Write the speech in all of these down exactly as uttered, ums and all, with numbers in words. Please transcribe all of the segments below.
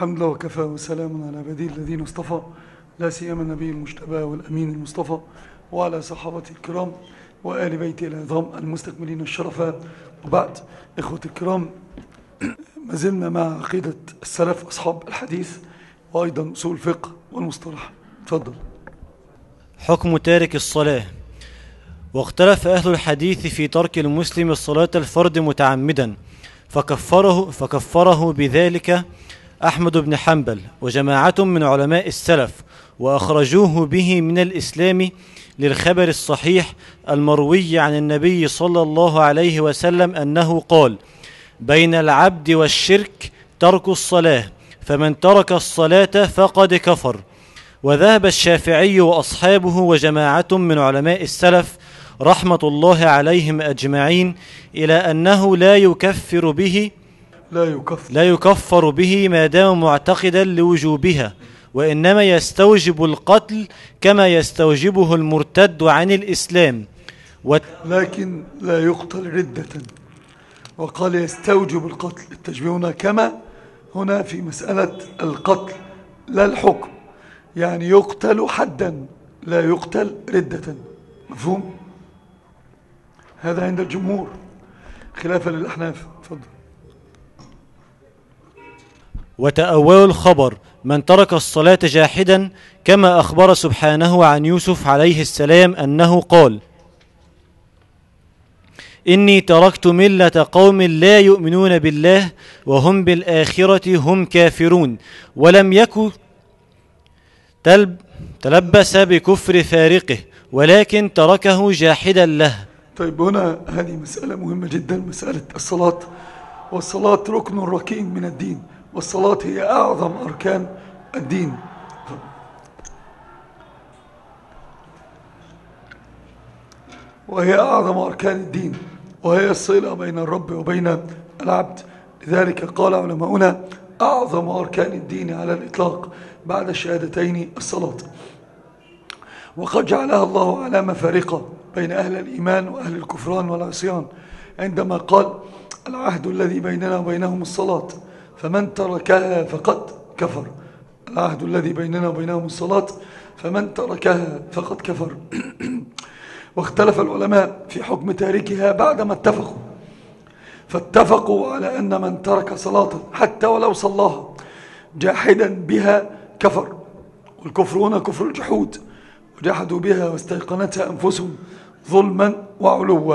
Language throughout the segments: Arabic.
الحمد لله وكفى وسلام على عباده الذين اصطفى، لا سيما النبي المجتبى والأمين المصطفى وعلى صحابته الكرام وآل بيته العظام المستكملين الشرفاء. وبعد، إخوة الكرام، ما زلنا مع عقيدة السلف أصحاب الحديث وأيضا أصول الفقه والمصطلح. تفضل. حكم تارك الصلاة. واختلف أهل الحديث في ترك المسلم الصلاة الفرد متعمدا، فكفره, فكفره بذلك أحمد بن حنبل وجماعة من علماء السلف، وأخرجوه به من الإسلام للخبر الصحيح المروي عن النبي صلى الله عليه وسلم أنه قال: بين العبد والشرك ترك الصلاة، فمن ترك الصلاة فقد كفر. وذهب الشافعي وأصحابه وجماعة من علماء السلف رحمة الله عليهم أجمعين إلى أنه لا يكفر به لا يكفر, لا يكفر به ما دام معتقدا لوجوبها، وإنما يستوجب القتل كما يستوجبه المرتد عن الإسلام و... لكن لا يقتل ردة. وقال يستوجب القتل، التشبيه هنا كما هنا في مسألة القتل لا الحكم، يعني يقتل حدا لا يقتل ردة. مفهوم؟ هذا عند الجمهور خلافا للأحناف. تفضل. وتأول الخبر من ترك الصلاة جاحدا، كما أخبر سبحانه عن يوسف عليه السلام أنه قال: إني تركت ملة قوم لا يؤمنون بالله وهم بالآخرة هم كافرون، ولم يكن تلب تلبس بكفر فارقه ولكن تركه جاحدا له. طيب، هنا هذه مسألة مهمة جدا، مسألة الصلاة. والصلاة ركن ركين من الدين، والصلاة هي أعظم أركان الدين. وهي أعظم أركان الدين، وهي الصلة بين الرب وبين العبد. لذلك قال علماؤنا: أعظم أركان الدين على الإطلاق بعد الشهادتين الصلاة. وقد جعلها الله علامة فارقة بين أهل الإيمان وأهل الكفران والعصيان، عندما قال: العهد الذي بيننا وبينهم الصلاة، فمن تركها فقد كفر. العهد الذي بيننا وبينهم الصلاة، فمن تركها فقد كفر. واختلف العلماء في حكم تاركها بعدما اتفقوا، فاتفقوا على أن من ترك صلاة حتى ولو صلاها جاحدا بها كفر. والكفر هنا كفر الجحود، وجحدوا بها واستيقنتها أنفسهم ظلما وعلوا.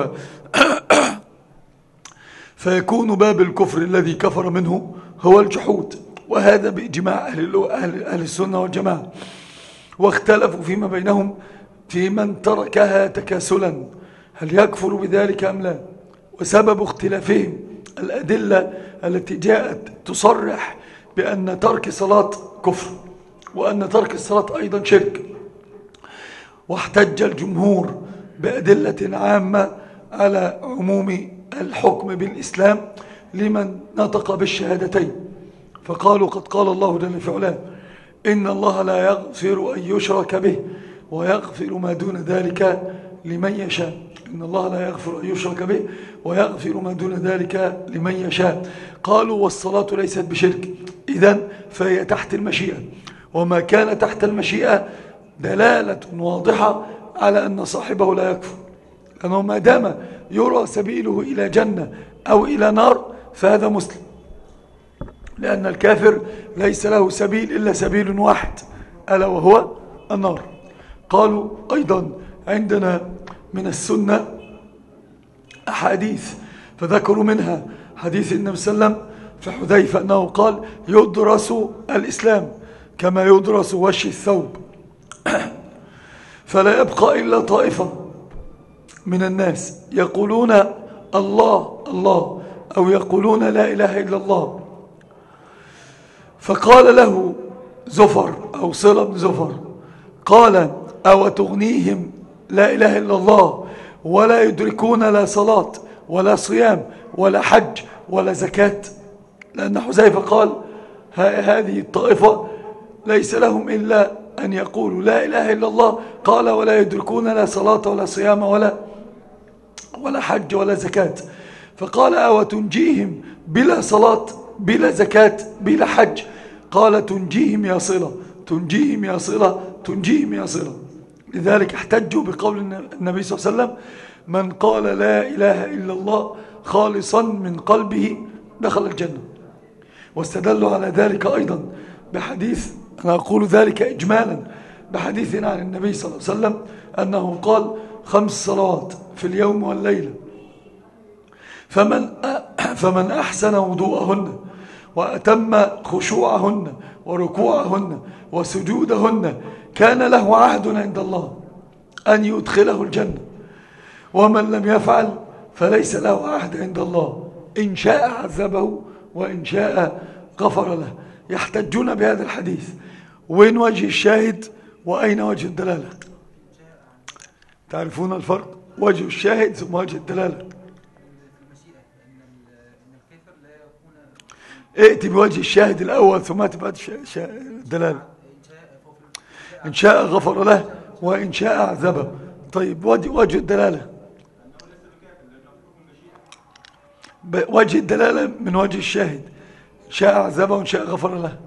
فيكون باب الكفر الذي كفر منه هو الجحود، وهذا بإجماع أهل, أهل, أهل السنة والجماعة. واختلفوا فيما بينهم في من تركها تكاسلا، هل يكفر بذلك أم لا؟ وسبب اختلافهم الأدلة التي جاءت تصرح بأن ترك صلاة كفر، وأن ترك الصلاة أيضا شرك. واحتج الجمهور بأدلة عامة على عموم الحكم بالإسلام لمن نطق بالشهادتين، فقالوا: قد قال الله جل في علاه: إن الله لا يغفر أن يشرك به ويغفر ما دون ذلك لمن يشاء. إن الله لا يغفر أن يشرك به ويغفر ما دون ذلك لمن يشاء. قالوا: والصلاة ليست بشرك، إذن فهي تحت المشيئة، وما كان تحت المشيئة دلالة واضحة على أن صاحبه لا يكفر، لأنه ما دام يرى سبيله إلى جنة أو إلى نار فهذا مسلم، لأن الكافر ليس له سبيل إلا سبيل واحد، ألا وهو النار. قالوا أيضا: عندنا من السنة أحاديث، فذكروا منها حديث النبي صلى الله عليه وسلم في حذيفة أنه قال: يدرس الإسلام كما يدرس وش الثوب، فلا يبقى إلا طائفة من الناس يقولون الله الله أو يقولون لا إله إلا الله. فقال له زفر أو صلة بن زفر، قال: أو تغنيهم لا إله إلا الله ولا يدركون لا صلاة ولا صيام ولا حج ولا زكاة؟ لأن حذيفة قال: هذه الطائفة ليس لهم إلا أن يقولوا لا إله إلا الله، قال: ولا يدركون لا صلاة ولا صيام ولا ولا حج ولا زكاة. فقال: أو تنجيهم بلا صلاة بلا زكاة بلا حج؟ قال تنجيهم يا صلة، تنجيهم يا صلة، تنجيهم يا صلة. لذلك احتجوا بقول النبي صلى الله عليه وسلم: من قال لا إله إلا الله خالصا من قلبه دخل الجنة. واستدلوا على ذلك أيضا بحديث، أنا أقول ذلك إجمالا، بحديث عن النبي صلى الله عليه وسلم أنه قال: خمس صلوات في اليوم والليلة، فمن فمن أحسن وضوءهن وأتم خشوعهن وركوعهن وسجودهن كان له عهد عند الله أن يدخله الجنة، ومن لم يفعل فليس له عهد عند الله، إن شاء عذبه وإن شاء غفر له. يحتجون بهذا الحديث. وين وجه الشاهد وأين وجه الدلالة؟ تعرفون الفرق؟ وجه الشاهد ثم وجه الدلالة. ائتي بوجه الشاهد الأول ثم تبعد الدلالة. إن شاء غفر له وإن شاء عذبه. طيب وجه الدلالة، وجه الدلالة من وجه الشاهد: إن شاء عذبه وإن شاء غفر له.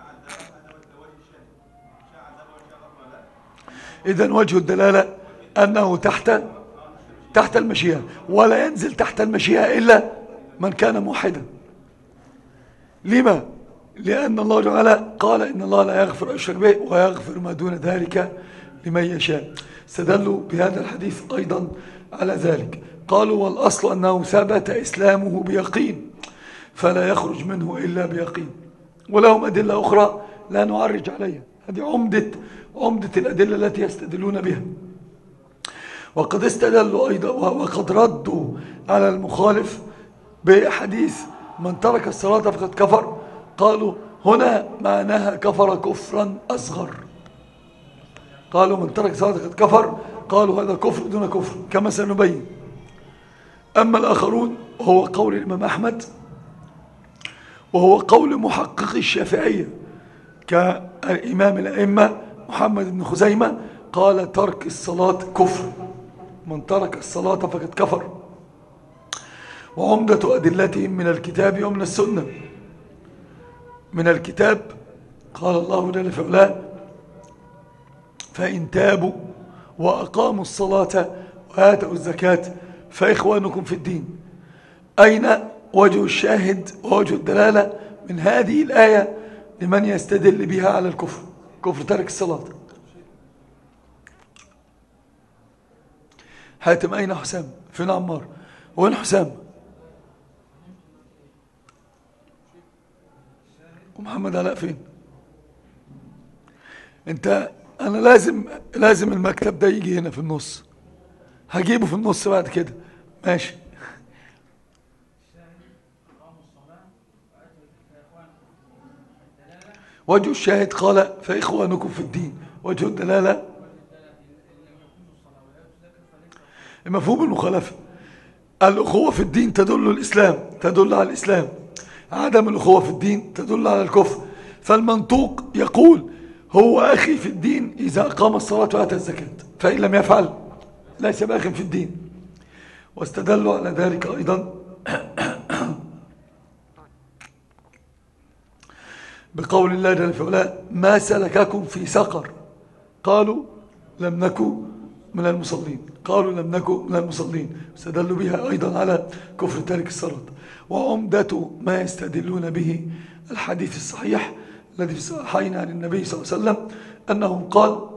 إذن وجه الدلالة أنه تحت تحت المشيئة، ولا ينزل تحت المشيئة إلا من كان موحدا. لما؟ لأن الله تعالى قال: إن الله لا يغفر أشرك به ويغفر ما دون ذلك لمن يشاء. استدلوا بهذا الحديث أيضا على ذلك. قالوا: والأصل أنه ثبت إسلامه بيقين فلا يخرج منه إلا بيقين. ولهم أدلة أخرى لا نعرج عليها، هذه عمدة عمدة الأدلة التي يستدلون بها. وقد استدلوا أيضا وقد ردوا على المخالف بحديث: من ترك الصلاة فقد كفر. قالوا هنا معناها كفر كفرا أصغر. قالوا من ترك الصلاة فقد كفر، قالوا هذا كفر دون كفر كما سنبين. أما الآخرون هو قول الإمام أحمد وهو قول محقق الشافعية كالإمام الأئمة محمد بن خزيمة، قال: ترك الصلاة كفر، من ترك الصلاة فقد كفر. وعمدة أدلتهم من الكتاب ومن السنة. من الكتاب قال الله جل في علاه: فإن تابوا وأقاموا الصلاة وآتوا الزكاة فإخوانكم في الدين. أين وجه الشاهد ووجه الدلالة من هذه الآية لمن يستدل بها على الكفر، كفر ترك الصلاة؟ حاتم أين حسام؟ فين عمار؟ وين حسام؟ ومحمد علاء فين؟ انت انا لازم لازم المكتب ده يجي هنا في النص، هجيبه في النص بعد كده. ماشي. وجه الشاهد قال: فإخوانكم في الدين. وجه الدلالة مفهوم المخالفة. الأخوة في الدين تدل الإسلام، تدل على الإسلام. عدم الأخوة في الدين تدل على الكفر. فالمنطوق يقول: هو أخي في الدين إذا أقام الصلاة وآتى الزكاة، فإن لم يفعل ليس بأخ في الدين. واستدلوا على ذلك أيضا بقول الله جل في علاه: ما سلككم في سقر؟ قالوا لم نكن من المصلين. قالوا لم نكن من المصلين. استدلوا بها أيضا على كفر تارك الصلاة. وعمدة ما يستدلون به الحديث الصحيح الذي في الصحيحين عن النبي صلى الله عليه وسلم أنه قال: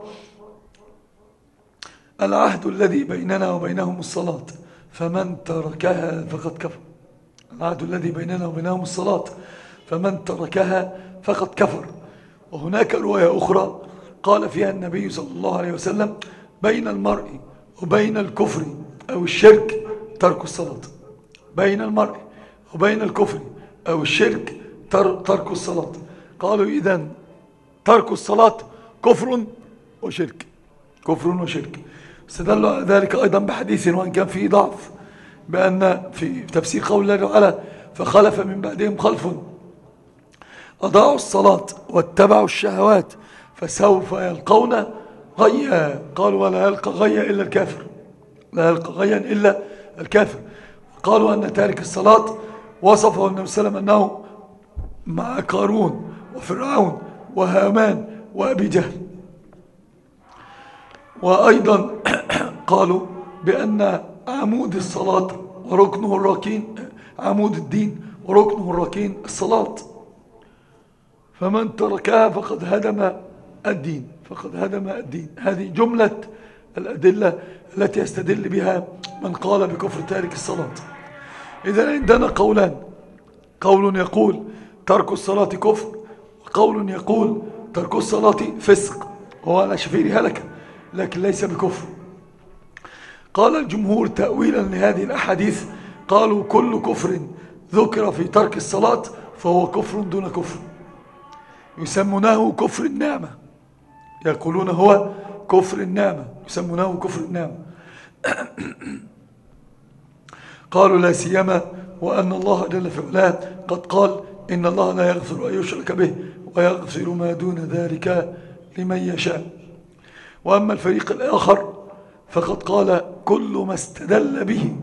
العهد الذي بيننا وبينهم الصلاة فمن تركها فقد كفر. العهد الذي بيننا وبينهم الصلاة فمن تركها فقد كفر. وهناك رواية أخرى قال فيها النبي صلى الله عليه وسلم: بين المرء وبين الكفر أو الشرك ترك الصلاة. بين المرء وبين الكفر أو الشرك ترك الصلاة. قالوا إذن ترك الصلاة كفر وشرك، كفر وشرك. استدلوا على ذلك أيضا بحديث وإن كان فيه ضعف، بأن في تفسير قول الله تعالى: فخلف من بعدهم خلف أضاعوا الصلاة واتبعوا الشهوات فسوف يلقون غيا. قالوا: ولا يلقى غيا إلا الكافر، لا يلقى غيا إلا الكافر. قالوا أن تارك الصلاة وصفه النبي صلى الله عليه وسلم أنه مع قارون وفرعون وهامان وأبي جهل. وأيضا قالوا بأن عمود الصلاة وركنه الركين، عمود الدين وركنه الركين الصلاة، فمن تركها فقد هدم الدين، فقد هدم الدين. هذه جملة الأدلة التي يستدل بها من قال بكفر تارك الصلاة. إذن عندنا قولان، قول يقول ترك الصلاة كفر، وقول يقول ترك الصلاة فسق، وهو على شفير هلكة لكن ليس بكفر. قال الجمهور تأويلا لهذه الأحاديث، قالوا كل كفر ذكر في ترك الصلاة فهو كفر دون كفر، يسمونه كفر النعمة، يقولون هو كفر النعمة، يسمونه كفر النعمة. قالوا لا سيما وأن الله جل في علاه قد قال إن الله لا يغفر أن يشرك به ويغفر ما دون ذلك لمن يشاء. وأما الفريق الآخر فقد قال كل ما استدل به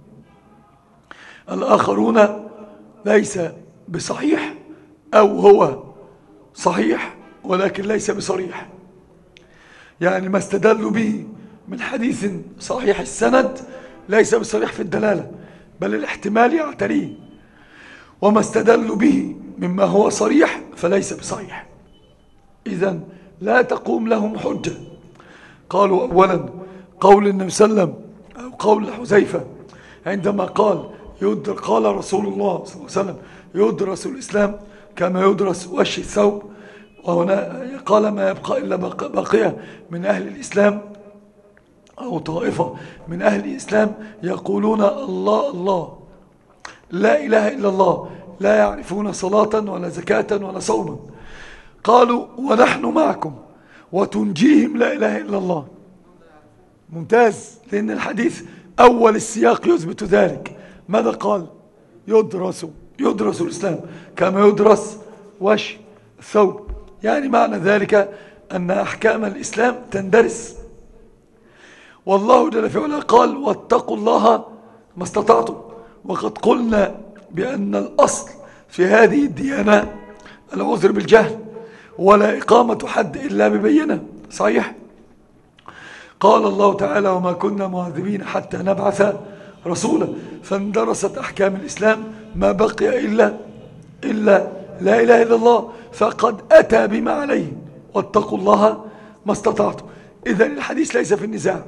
الآخرون ليس بصحيح، أو هو صحيح ولكن ليس بصريح، يعني ما استدلوا به من حديث صحيح السند ليس بصريح في الدلالة بل الاحتمال يعتريه، وما استدلوا به مما هو صريح فليس بصحيح. إذن لا تقوم لهم حجة. قالوا أولا قول النبي صلى الله عليه وسلم أو قول حذيفة عندما قال يدر قال رسول الله صلى الله عليه وسلم يدرس الإسلام كما يدرس وش الثوب، وهنا قال ما يبقى إلا بقية من أهل الإسلام أو طائفة من أهل الإسلام يقولون الله الله لا إله إلا الله، لا يعرفون صلاة ولا زكاة ولا صوما. قالوا ونحن معكم وتنجيهم لا إله إلا الله. ممتاز، لأن الحديث أول السياق يثبت ذلك. ماذا قال؟ يدرس يدرس الإسلام كما يدرس وش الثوب، يعني معنى ذلك أن أحكام الإسلام تندرس. والله جل في علاه قال واتقوا الله ما استطعتم، وقد قلنا بأن الأصل في هذه الديانة العذر بالجهل ولا إقامة حد إلا ببينة. صحيح؟ قال الله تعالى وما كنا معذبين حتى نبعث رسولا، فاندرست أحكام الإسلام ما بقي إلا إلا لا إله إلا الله، فقد أتى بما عليه واتقوا الله ما استطعتم. إذن الحديث ليس في النزاع،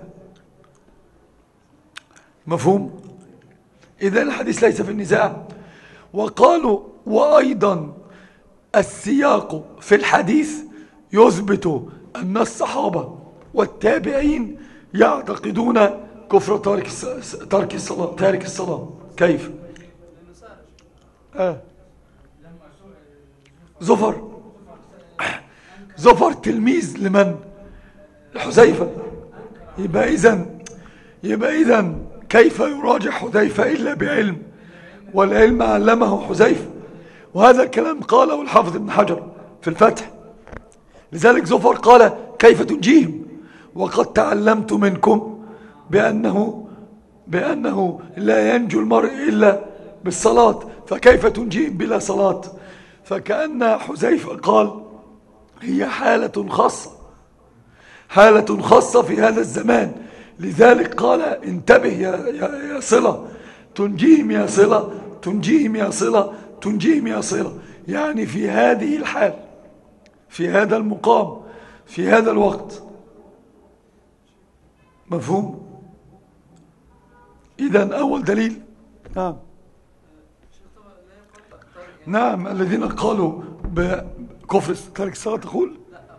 مفهوم؟ إذن الحديث ليس في النزاع. وقالوا وأيضا السياق في الحديث يثبت أن الصحابة والتابعين يعتقدون كفر تارك تارك الصلاة تارك الصلاة. كيف؟ آه. زفر زفر تلميذ لمن؟ لحذيفة. يبقى إذن يبقى إذن كيف يراجع حذيفة إلا بعلم، والعلم علمه حذيفة. وهذا الكلام قاله الحافظ ابن حجر في الفتح. لذلك زفر قال كيف تنجيهم وقد تعلمت منكم بأنه بأنه لا ينجو المرء إلا بالصلاة، فكيف تنجيهم بلا صلاة؟ فكأن حذيفة قال هي حالة خاصة، حالة خاصة في هذا الزمان. لذلك قال انتبه يا, يا, يا صلة، تنجيهم يا صلة، تنجيهم يا صلة، تنجيهم يا صلة، يعني في هذه الحال، في هذا المقام، في هذا الوقت. مفهوم؟ إذن أول دليل نعم نعم الذين قالوا بكفر تارك الصلاة تقول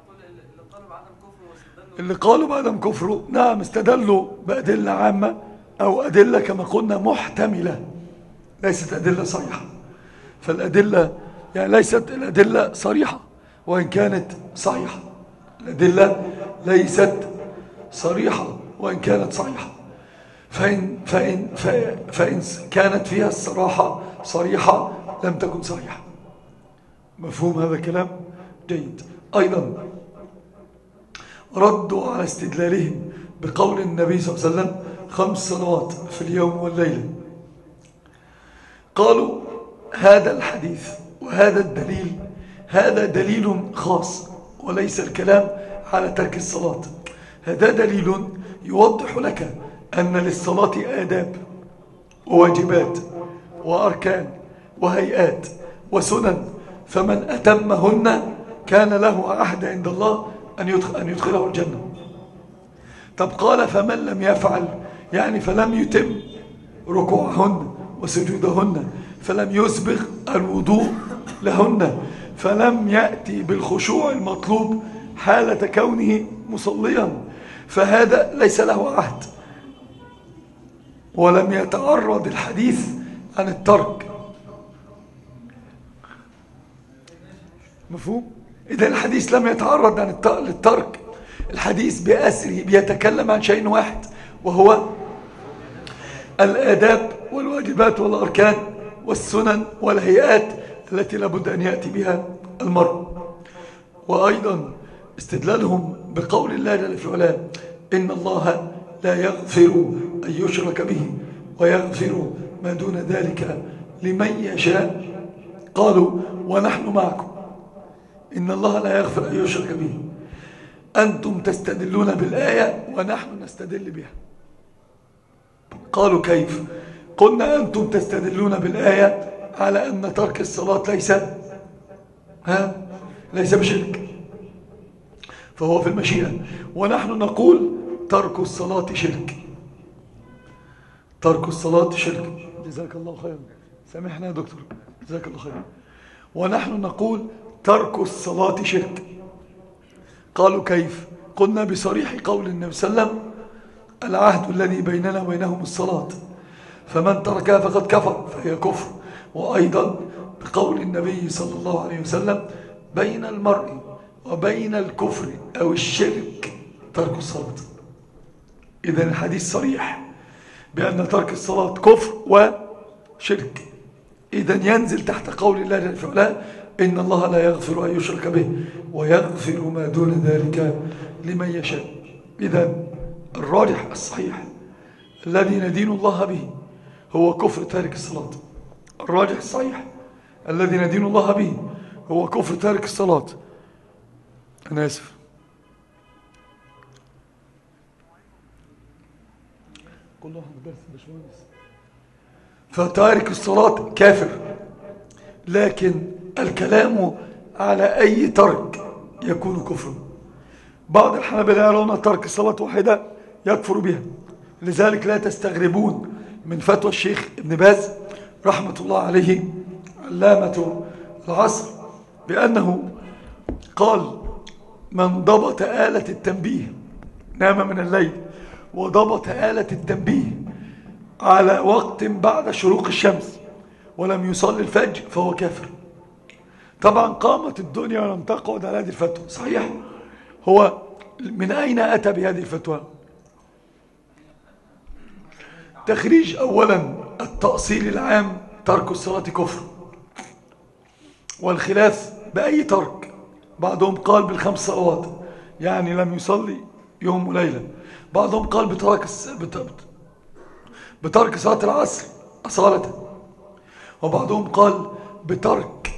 اللي قالوا بعدم كفره نعم استدلوا بأدلة عامة أو أدلة كما قلنا محتملة، ليست أدلة صريحة. فالأدلة يعني ليست الأدلة صريحة وإن كانت صحيحة، الأدلة ليست صريحة وإن كانت صحيحة. فإن, فإن, فإن كانت فيها الصراحة صريحة لم تكن صحيحة. مفهوم هذا الكلام؟ جيد. أيضا ردوا على استدلالهم بقول النبي صلى الله عليه وسلم خمس صلوات في اليوم والليلة. قالوا هذا الحديث وهذا الدليل هذا دليل خاص وليس الكلام على ترك الصلاة. هذا دليل يوضح لك أن للصلاة آداب وواجبات وأركان وهيئات وسنن، فمن أتمهن كان له عهد عند الله أن يدخل أن يدخله الجنة. طب قال فمن لم يفعل، يعني فلم يتم ركوعهن وسجودهن، فلم يسبغ الوضوء لهن، فلم يأتي بالخشوع المطلوب حالة كونه مصليا، فهذا ليس له عهد، ولم يتعرض الحديث عن الترك. مفهوم؟ إذا الحديث لم يتعرض عن الترك، الحديث بأسره بيتكلم عن شيء واحد، وهو الآداب والواجبات والأركان والسنن والهيئات التي لابد أن يأتي بها المرء. وأيضا استدلالهم بقول الله جل في علاه إن الله لا يغفر أن يشرك به ويغفر ما دون ذلك لمن يشاء. قالوا ونحن معكم، إن الله لا يغفر أن يشرك به، أنتم تستدلون بالآية ونحن نستدل بها. قالوا كيف؟ قلنا أنتم تستدلون بالآية على أن ترك الصلاة ليس ها ليس بشرك، فهو في المشيئة، ونحن نقول ترك الصلاة شرك. ترك الصلاة شرك. جزاك الله خيرا، سامحنا يا دكتور، جزاك الله خيرا. ونحن نقول ترك الصلاة شرك. قالوا كيف؟ قلنا بصريح قول النبي صلى الله عليه وسلم العهد الذي بيننا وبينهم الصلاة، فمن تركها فقد كفر فهي كفر. وأيضا بقول النبي صلى الله عليه وسلم بين المرء وبين الكفر أو الشرك ترك الصلاة. إذن الحديث صريح بأن ترك الصلاة كفر وشرك. إذن ينزل تحت قول الله جل في علاه إن الله لا يغفر أن يشرك به ويغفر ما دون ذلك لمن يشاء. إذن الراجح الصحيح الذي ندين الله به هو كفر تارك الصلاة. الراجح الصحيح الذي ندين الله به هو كفر تارك الصلاة. أنا آسف. فتارك الصلاة كافر، لكن الكلام على أي ترك يكون كفر. بعض الحنابلة يرون ترك الصلاة واحدة يكفر بها، لذلك لا تستغربون من فتوى الشيخ ابن باز رحمة الله عليه علامة العصر بأنه قال من ضبط آلة التنبيه نام من الليل وضبط آلة التنبيه على وقت بعد شروق الشمس ولم يصلي الفجر فهو كافر. طبعا قامت الدنيا ولم تقعد على هذه الفتوى. صحيح، هو من أين أتى بهذه الفتوى؟ تخريج أولا التأصيل العام ترك الصلاة كفر، والخلاف بأي ترك. بعضهم قال بالخمس صلوات يعني لم يصلي يوم وليلة، بعضهم قال بترك بترك صلاة العصر أصالة، وبعضهم قال بترك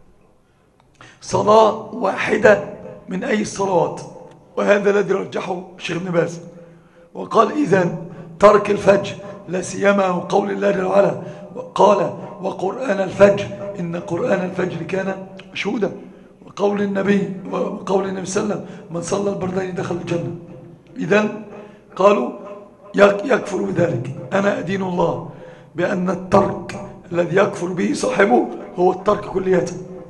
صلاة واحدة من أي الصلوات، وهذا الذي رجحه الشيخ ابن باز. وقال إذن ترك الفجر لا سيما وقول الله جل وعلا قال وقرآن الفجر إن قرآن الفجر كان مشهودا، وقول النبي وقول النبي صلى الله عليه وسلم من صلى البردين دخل الجنة. إذن قالوا يكفر بذلك. أنا أدين الله بأن الترك الذي يكفر به صاحبه هو الترك كلية،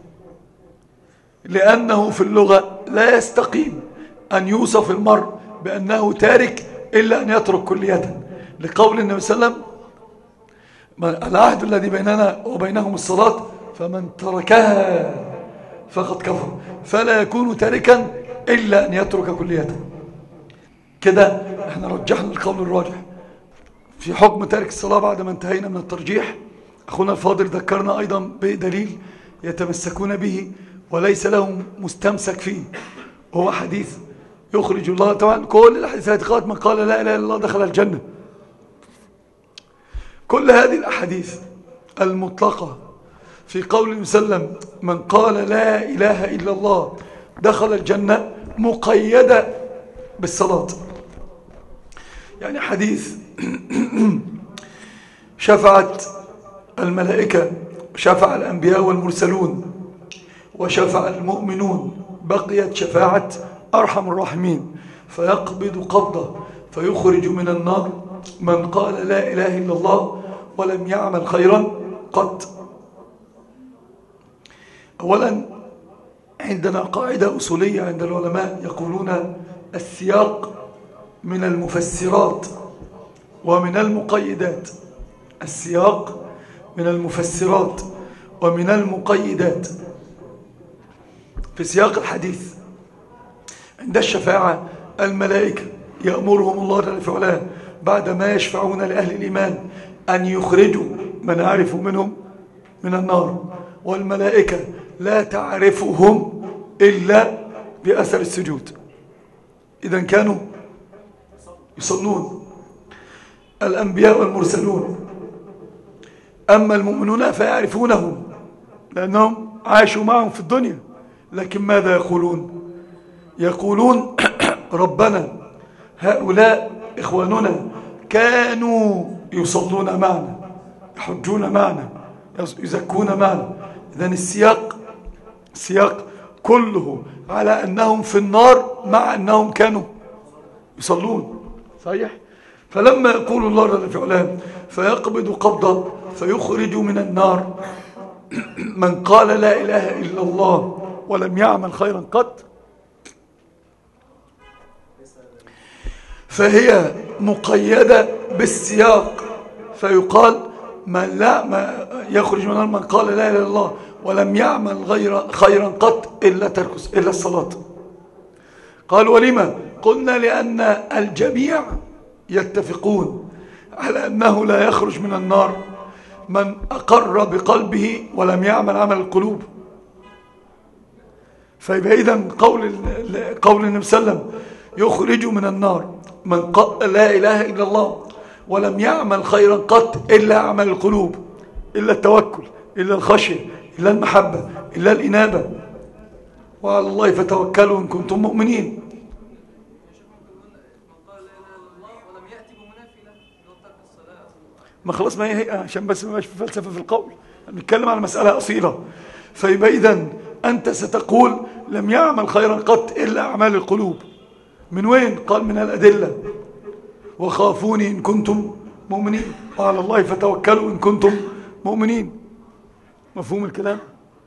لأنه في اللغة لا يستقيم أن يوصف المرء بأنه تارك إلا أن يترك كلية، لقول النبي صلى الله عليه وسلم العهد الذي بيننا وبينهم الصلاة فمن تركها فقد كفر، فلا يكون تاركا إلا أن يترك كلية. كده احنا رجحنا القول الراجح في حكم تارك الصلاة بعد ما انتهينا من الترجيح. أخونا الفاضل ذكرنا أيضا بدليل يتمسكون به وليس لهم مستمسك فيه، وهو حديث يخرج الله. طبعا كل الحديثات قالت من قال لا إله إلا الله دخل الجنة. كل هذه الأحاديث المطلقة في قول وسلم من قال لا إله إلا الله دخل الجنة مقيدة بالصلاة. يعني حديث شفعت الملائكة، شفع الأنبياء والمرسلون، وشفع المؤمنون، بقيت شفاعة أرحم الراحمين، فيقبض قبضة فيخرج من النار من قال لا إله إلا الله ولم يعمل خيرا قط. أولا عندنا قاعدة أصولية عند العلماء يقولون السياق من المفسرات ومن المقيدات. السياق من المفسرات ومن المقيدات. في سياق الحديث عند الشفاعة الملائكة يأمرهم الله جل في علاه بعدما يشفعون لأهل الإيمان أن يخرجوا من يعرفوا منهم من النار، والملائكة لا تعرفهم إلا بأثر السجود. إذن كانوا يصلون الأنبياء والمرسلون. أما المؤمنون فيعرفونهم لأنهم عاشوا معهم في الدنيا، لكن ماذا يقولون؟ يقولون ربنا هؤلاء إخواننا كانوا يصلون معنا، يحجون معنا، يزكون معنا. إذن السياق السياق كله على أنهم في النار مع أنهم كانوا يصلون. صحيح؟ فلما يقول الله جل في علاه فيقبض قبضة فيخرج من النار من قال لا إله إلا الله ولم يعمل خيرا قط، فهي مقيدة بالسياق. فيقال من لا ما يخرج من النار من قال لا إله إلا الله ولم يعمل غير خيرا قط إلا تركس إلا الصلاة. قال ولما؟ قلنا لأن الجميع يتفقون على أنه لا يخرج من النار من أقر بقلبه ولم يعمل عمل القلوب. فيبقى إذن قول قول النبي صلى الله عليه وسلم يخرج من النار من قال لا إله إلا الله ولم يعمل خيرا قط إلا عمل القلوب، إلا التوكل، إلا الخشية، إلا المحبة، إلا الإنابة. وعلى الله فتوكلوا إن كنتم مؤمنين. ما خلاص ما هي هي عشان بس ما يبقاش في فلسفة في القول، نتكلم على مسألة أصيلة. فيبقى إذن أنت ستقول لم يعمل خيرا قط إلا أعمال القلوب. من وين؟ قال من الأدلة وخافوني إن كنتم مؤمنين وعلى الله فتوكلوا إن كنتم مؤمنين. مفهوم الكلام؟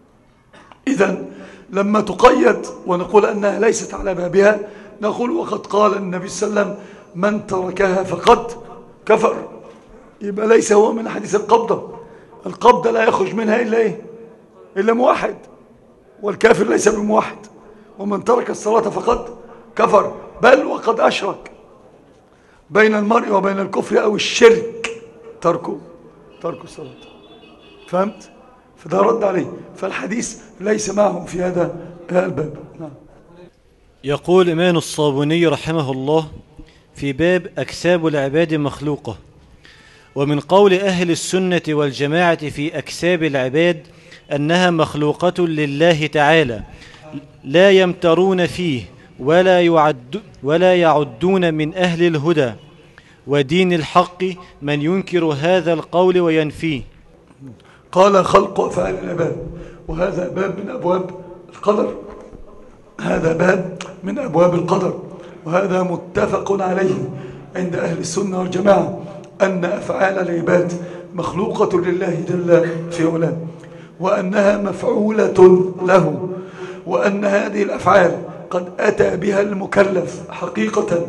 إذن لما تقيد ونقول أنها ليست على بابها نقول وقد قال النبي صلى الله عليه وسلم من تركها فقد كفر. يبقى ليس هو من حديث القبضة. القبضة لا يخرج منها إلا إيه؟ إلا موحد، والكافر ليس بموحد. ومن ترك الصلاة فقد كفر، بل وقد أشرك. بين المرء وبين الكفر أو الشرك تركه ترك الصلاة. فهمت؟ فده رد عليه. فالحديث ليس معهم في هذا الباب. نعم. يقول إمام الصابوني رحمه الله في باب أكساب العباد مخلوقة: ومن قول أهل السنة والجماعة في أكساب العباد أنها مخلوقة لله تعالى لا يمترون فيه ولا يعد ولا يعدون من أهل الهدى ودين الحق من ينكر هذا القول وينفيه. قال خلق أفعال العباد، وهذا باب من أبواب القدر. هذا باب من أبواب القدر، وهذا متفق عليه عند أهل السنة والجماعة أن أفعال العباد مخلوقة لله جل في علاه، وأنها مفعولة له، وأن هذه الأفعال قد أتى بها المكلف حقيقة.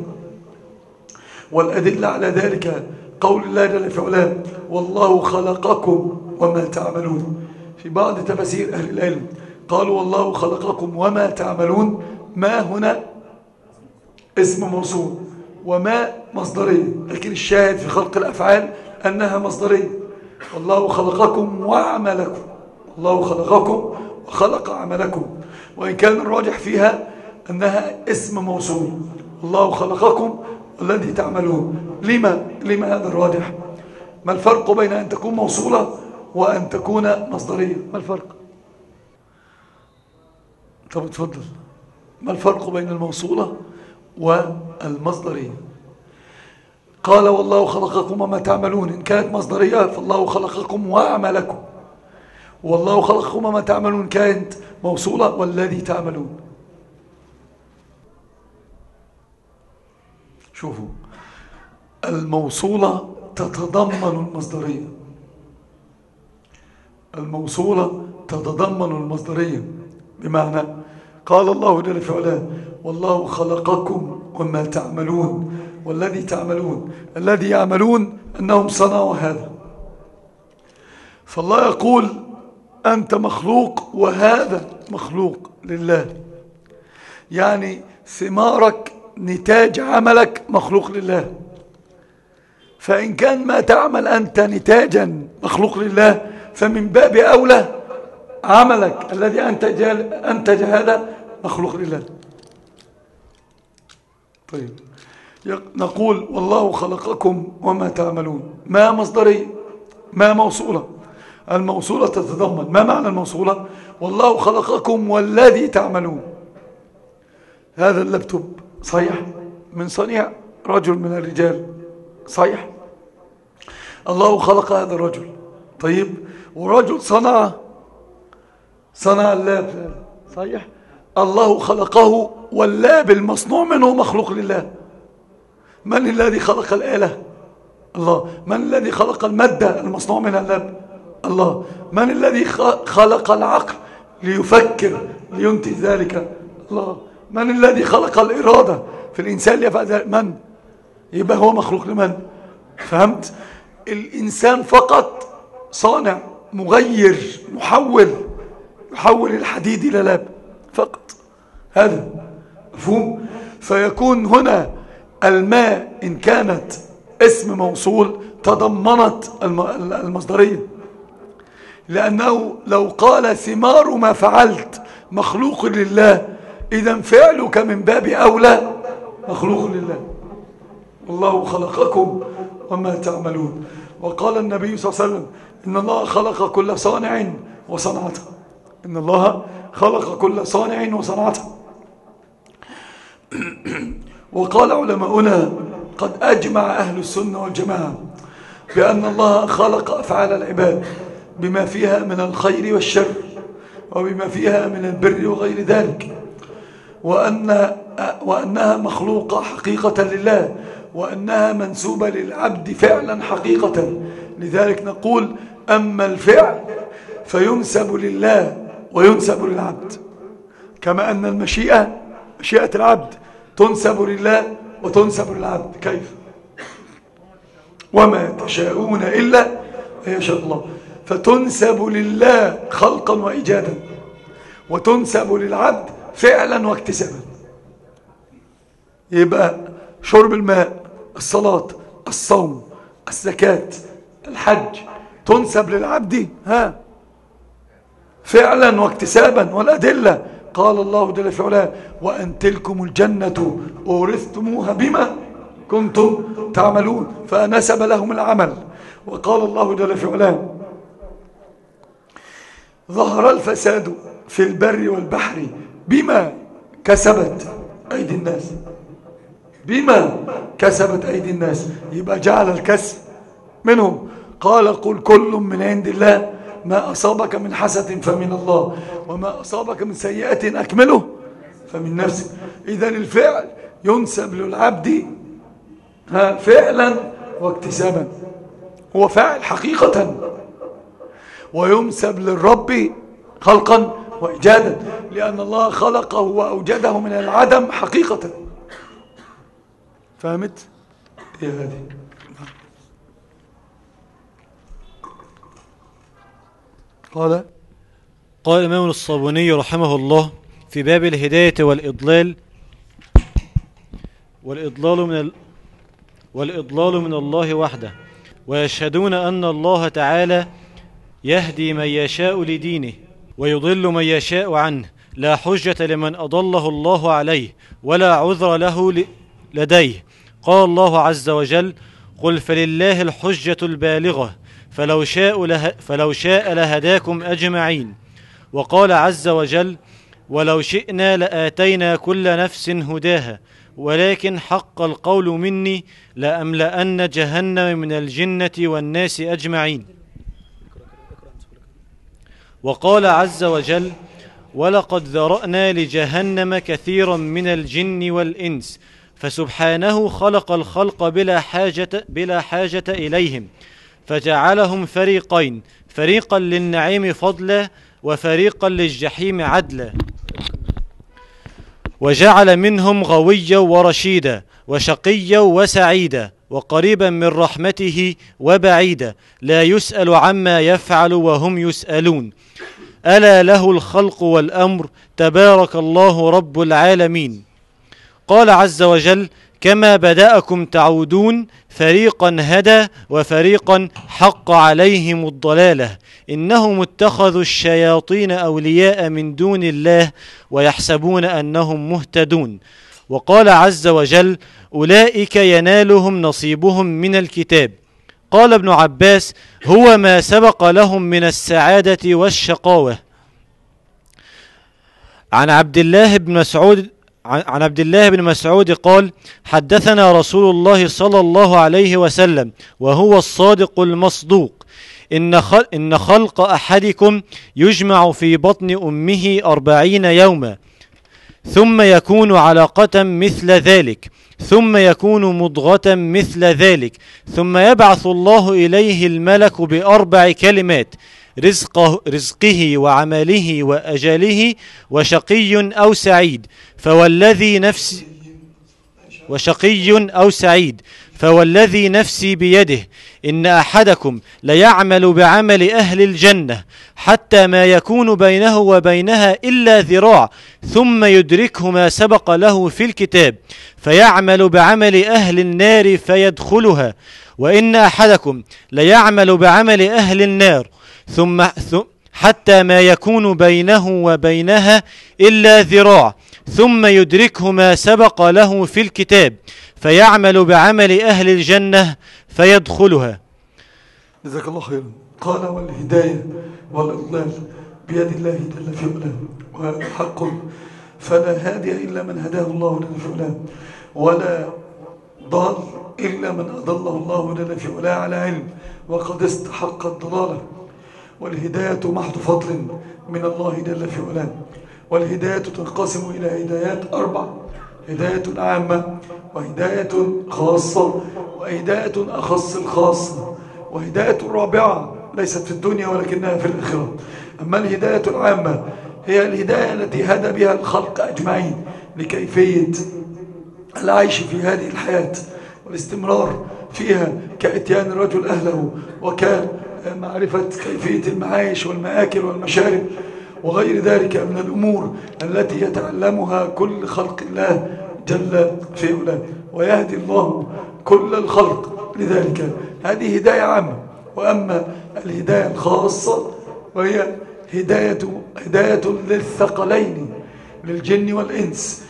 والأدلة على ذلك قول الله جل في علاه: والله خلقكم وما تعملون. في بعض تفاسير أهل العلم قالوا والله خلقكم وما تعملون، ما هنا اسم موصول وما مصدرية، لكن الشاهد في خلق الأفعال أنها مصدرية. والله خلقكم وعملكم، الله خلقكم وخلق عملكم. وإن كان الراجح فيها أنها اسم موصول، الله خلقكم والذي تعملون. لما لما هذا الراجح؟ ما الفرق بين أن تكون موصولة وأن تكون مصدرية. ما الفرق؟ طب اتفضل، ما الفرق بين الموصولة والمصدرية؟ قال والله خلقكم وما تعملون، إن كانت مصدرية فالله خلقكم وأعملكم، والله خلقكم وما تعملون كانت موصولة والذي تعملون. شوفوا، الموصولة تتضمن المصدرية، الموصولة تتضمن المصدرية، بمعنى قال الله جل في علاه والله خلقكم وما تعملون والذي تعملون، الذي يعملون أنهم صنعوا هذا، فالله يقول أنت مخلوق وهذا مخلوق لله، يعني ثمارك نتاج عملك مخلوق لله، فإن كان ما تعمل أنت نتاجا مخلوق لله فمن باب أولى عملك الذي أنتج, أنتج هذا مخلوق لله. طيب، نقول والله خلقكم وما تعملون، ما مصدري ما موصولة، الموصولة تتضمن، ما معنى الموصولة؟ والله خلقكم والذي تعملون، هذا اللابتوب صحيح من صنيع رجل من الرجال، صحيح، الله خلق هذا الرجل، طيب، ورجل صنع صنع اللاب، صحيح، الله خلقه واللاب المصنوع منه مخلوق لله. من الذي خلق الآلة؟ الله. من الذي خلق المادة المصنوع منها اللاب؟ الله. من الذي خلق العقل ليفكر لينتج ذلك؟ الله. من الذي خلق الإرادة في الإنسان ليفعل ذلك؟ من؟ يبقى هو مخلوق لمن؟ فهمت؟ الإنسان فقط صانع، مغير، محول، يحول الحديد إلى لاب فقط، هذا مفهوم؟ فيكون هنا الماء إن كانت اسم موصول تضمنت المصدرية، لأنه لو قال ثمار ما فعلت مخلوق لله إذا فعلك من باب أولى مخلوق لله. والله خلقكم وما تعملون. وقال النبي صلى الله عليه وسلم إن الله خلق كل صانع وصنعته، إن الله خلق كل صانع وصنعته. وقال علماؤنا قد أجمع أهل السنة والجماعة بأن الله خلق أفعال العباد بما فيها من الخير والشر وبما فيها من البر وغير ذلك، وأن وأنها مخلوقة حقيقة لله، وأنها منسوبة للعبد فعلا حقيقة. لذلك نقول أما الفعل فينسب لله وينسب للعبد، كما أن المشيئة مشيئة العبد تنسب لله وتنسب للعبد. كيف؟ وما تشاءون إلا أن يشاء الله، فتنسب لله خلقا وإيجادا وتنسب للعبد فعلا واكتسابا. يبقى شرب الماء، الصلاة، الصوم، الزكاة، الحج تنسب للعبد ها فعلا واكتسابا. والأدلة قال الله جل في علاه وأن تلكم الجنة أورثتموها بما كنتم تعملون، فنسب لهم العمل. وقال الله جل في علاه ظهر الفساد في البر والبحر بما كسبت أيدي الناس، بما كسبت أيدي الناس، يبقى جعل الكسب منهم. قال قل كل من عند الله ما أصابك من حسنة فمن الله وما أصابك من سيئة أكمله فمن نفسك. إذن الفعل ينسب للعبد فعلا واكتسابا، هو فاعل حقيقة، وينسب للرب خلقا وإيجادا، لأن الله خلقه وأوجده من العدم حقيقة. فهمت؟ إيه هذه؟ قال قال الإمام الصابوني رحمه الله في باب الهداية والإضلال والإضلال من ال... والإضلال من الله وحده، ويشهدون أن الله تعالى يهدي من يشاء لدينه ويضل من يشاء عنه، لا حجة لمن أضله الله عليه ولا عذر له ل... لديه. قال الله عز وجل قل فلله الحجة البالغة فلو شاء, له فلو شاء لهداكم أجمعين. وقال عز وجل: ولو شئنا لآتينا كل نفس هداها ولكن حق القول مني لأملأن جهنم من الجنة والناس أجمعين. وقال عز وجل: ولقد ذرأنا لجهنم كثيرا من الجن والإنس فسبحانه خلق الخلق بلا حاجة, بلا حاجة إليهم فجعلهم فريقين، فريقا للنعيم فضلا وفريقا للجحيم عدلا، وجعل منهم غويا ورشيدا وشقيا وسعيدا وقريبا من رحمته وبعيدا لا يسأل عما يفعل وهم يسألون ألا له الخلق والأمر تبارك الله رب العالمين. قال عز وجل: كما بدأكم تعودون فريقا هدى وفريقا حق عليهم الضلالة إنهم اتخذوا الشياطين أولياء من دون الله ويحسبون أنهم مهتدون. وقال عز وجل: أولئك ينالهم نصيبهم من الكتاب. قال ابن عباس: هو ما سبق لهم من السعادة والشقاوة. عن عبد الله بن مسعود عن عبد الله بن مسعود قال: حدثنا رسول الله صلى الله عليه وسلم وهو الصادق المصدوق: إن إن خلق أحدكم يجمع في بطن أمه أربعين يوما ثم يكون علقة مثل ذلك ثم يكون مضغة مثل ذلك ثم يبعث الله إليه الملك بأربع كلمات: رزقه, رزقه وعمله وأجله وشقي أو سعيد فوالذي نفسي وشقي أو سعيد فوالذي نفسي بيده إن أحدكم ليعمل بعمل أهل الجنة حتى ما يكون بينه وبينها إلا ذراع ثم يدركه ما سبق له في الكتاب فيعمل بعمل أهل النار فيدخلها، وإن أحدكم ليعمل بعمل أهل النار ثم حتى ما يكون بينه وبينها إلا ذراع ثم يدركه ما سبق له في الكتاب فيعمل بعمل أهل الجنة فيدخلها. جزاك الله خيرا. قال: والهداية والإضلال بيد الله جل في علاه، وهذا حق فلا هادي إلا من هداه الله جل في علاه، ولا ضال إلا من أضله الله جل في علاه على علم وقد استحق الضلالة. والهداية محض فضل من الله جل في علاه. والهداية تنقسم إلى هدايات أربع: هداية عامة وهداية خاصة وهداية أخص الخاصة وهداية رابعة ليست في الدنيا ولكنها في الآخرة. أما الهداية العامة هي الهداية التي هدى بها الخلق أجمعين لكيفية العيش في هذه الحياة والاستمرار فيها كإتيان الرجل أهله وكان معرفة كيفية المعايش والمآكل والمشارب وغير ذلك من الأمور التي يتعلمها كل خلق الله جل في علاه، ويهدي الله كل الخلق لذلك. هذه هداية عامة. وأما الهداية الخاصة وهي هداية, هداية للثقلين للجن والإنس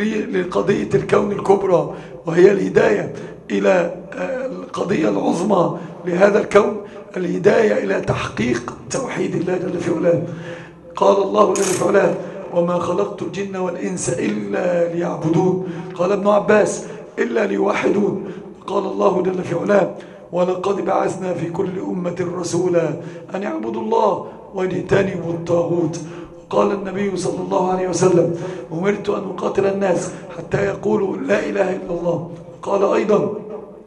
لقضية الكون الكبرى، وهي الهداية إلى القضية العظمى لهذا الكون، الهداية إلى تحقيق توحيد الله جل في علاه. قال الله جل في علاه: وما خلقت الجن والإنس إلا ليعبدون. قال ابن عباس: إلا ليوحدون. قال الله جل في علاه: ولقد بعثنا في كل أمة رسولا أن يعبدوا الله واجتنبوا الطاغوت. قال النبي صلى الله عليه وسلم: أمرت أن أقاتل الناس حتى يقولوا لا إله إلا الله. قال أيضا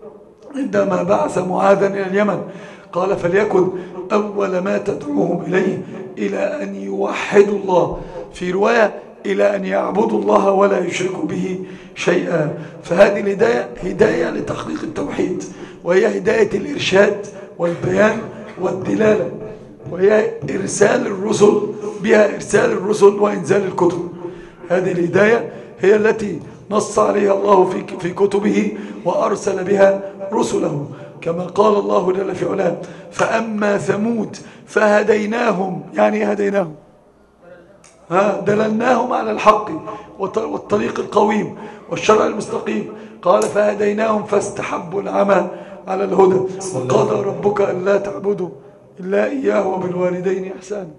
عندما بعث معاذا إلى اليمن قال: فليكن أول ما تدعوهم إليه إلى أن يوحدوا الله، في رواية إلى أن يعبدوا الله ولا يشركوا به شيئا. فهذه الهداية هداية لتحقيق التوحيد، وهي هداية الإرشاد والبيان والدلالة، وهي إرسال الرسل، بها إرسال الرسل وإنزال الكتب. هذه الهداية هي التي نص عليها الله في في كتبه وأرسل بها رسله، كما قال الله جل في علاه: فأما ثمود فهديناهم. يعني هديناهم ها دللناهم على الحق والطريق القويم والشرع المستقيم. قال: فهديناهم فاستحبوا العمى على الهدى. وقضى ربك ألا تعبدوا إلا إياه وبالوالدين إحسانا.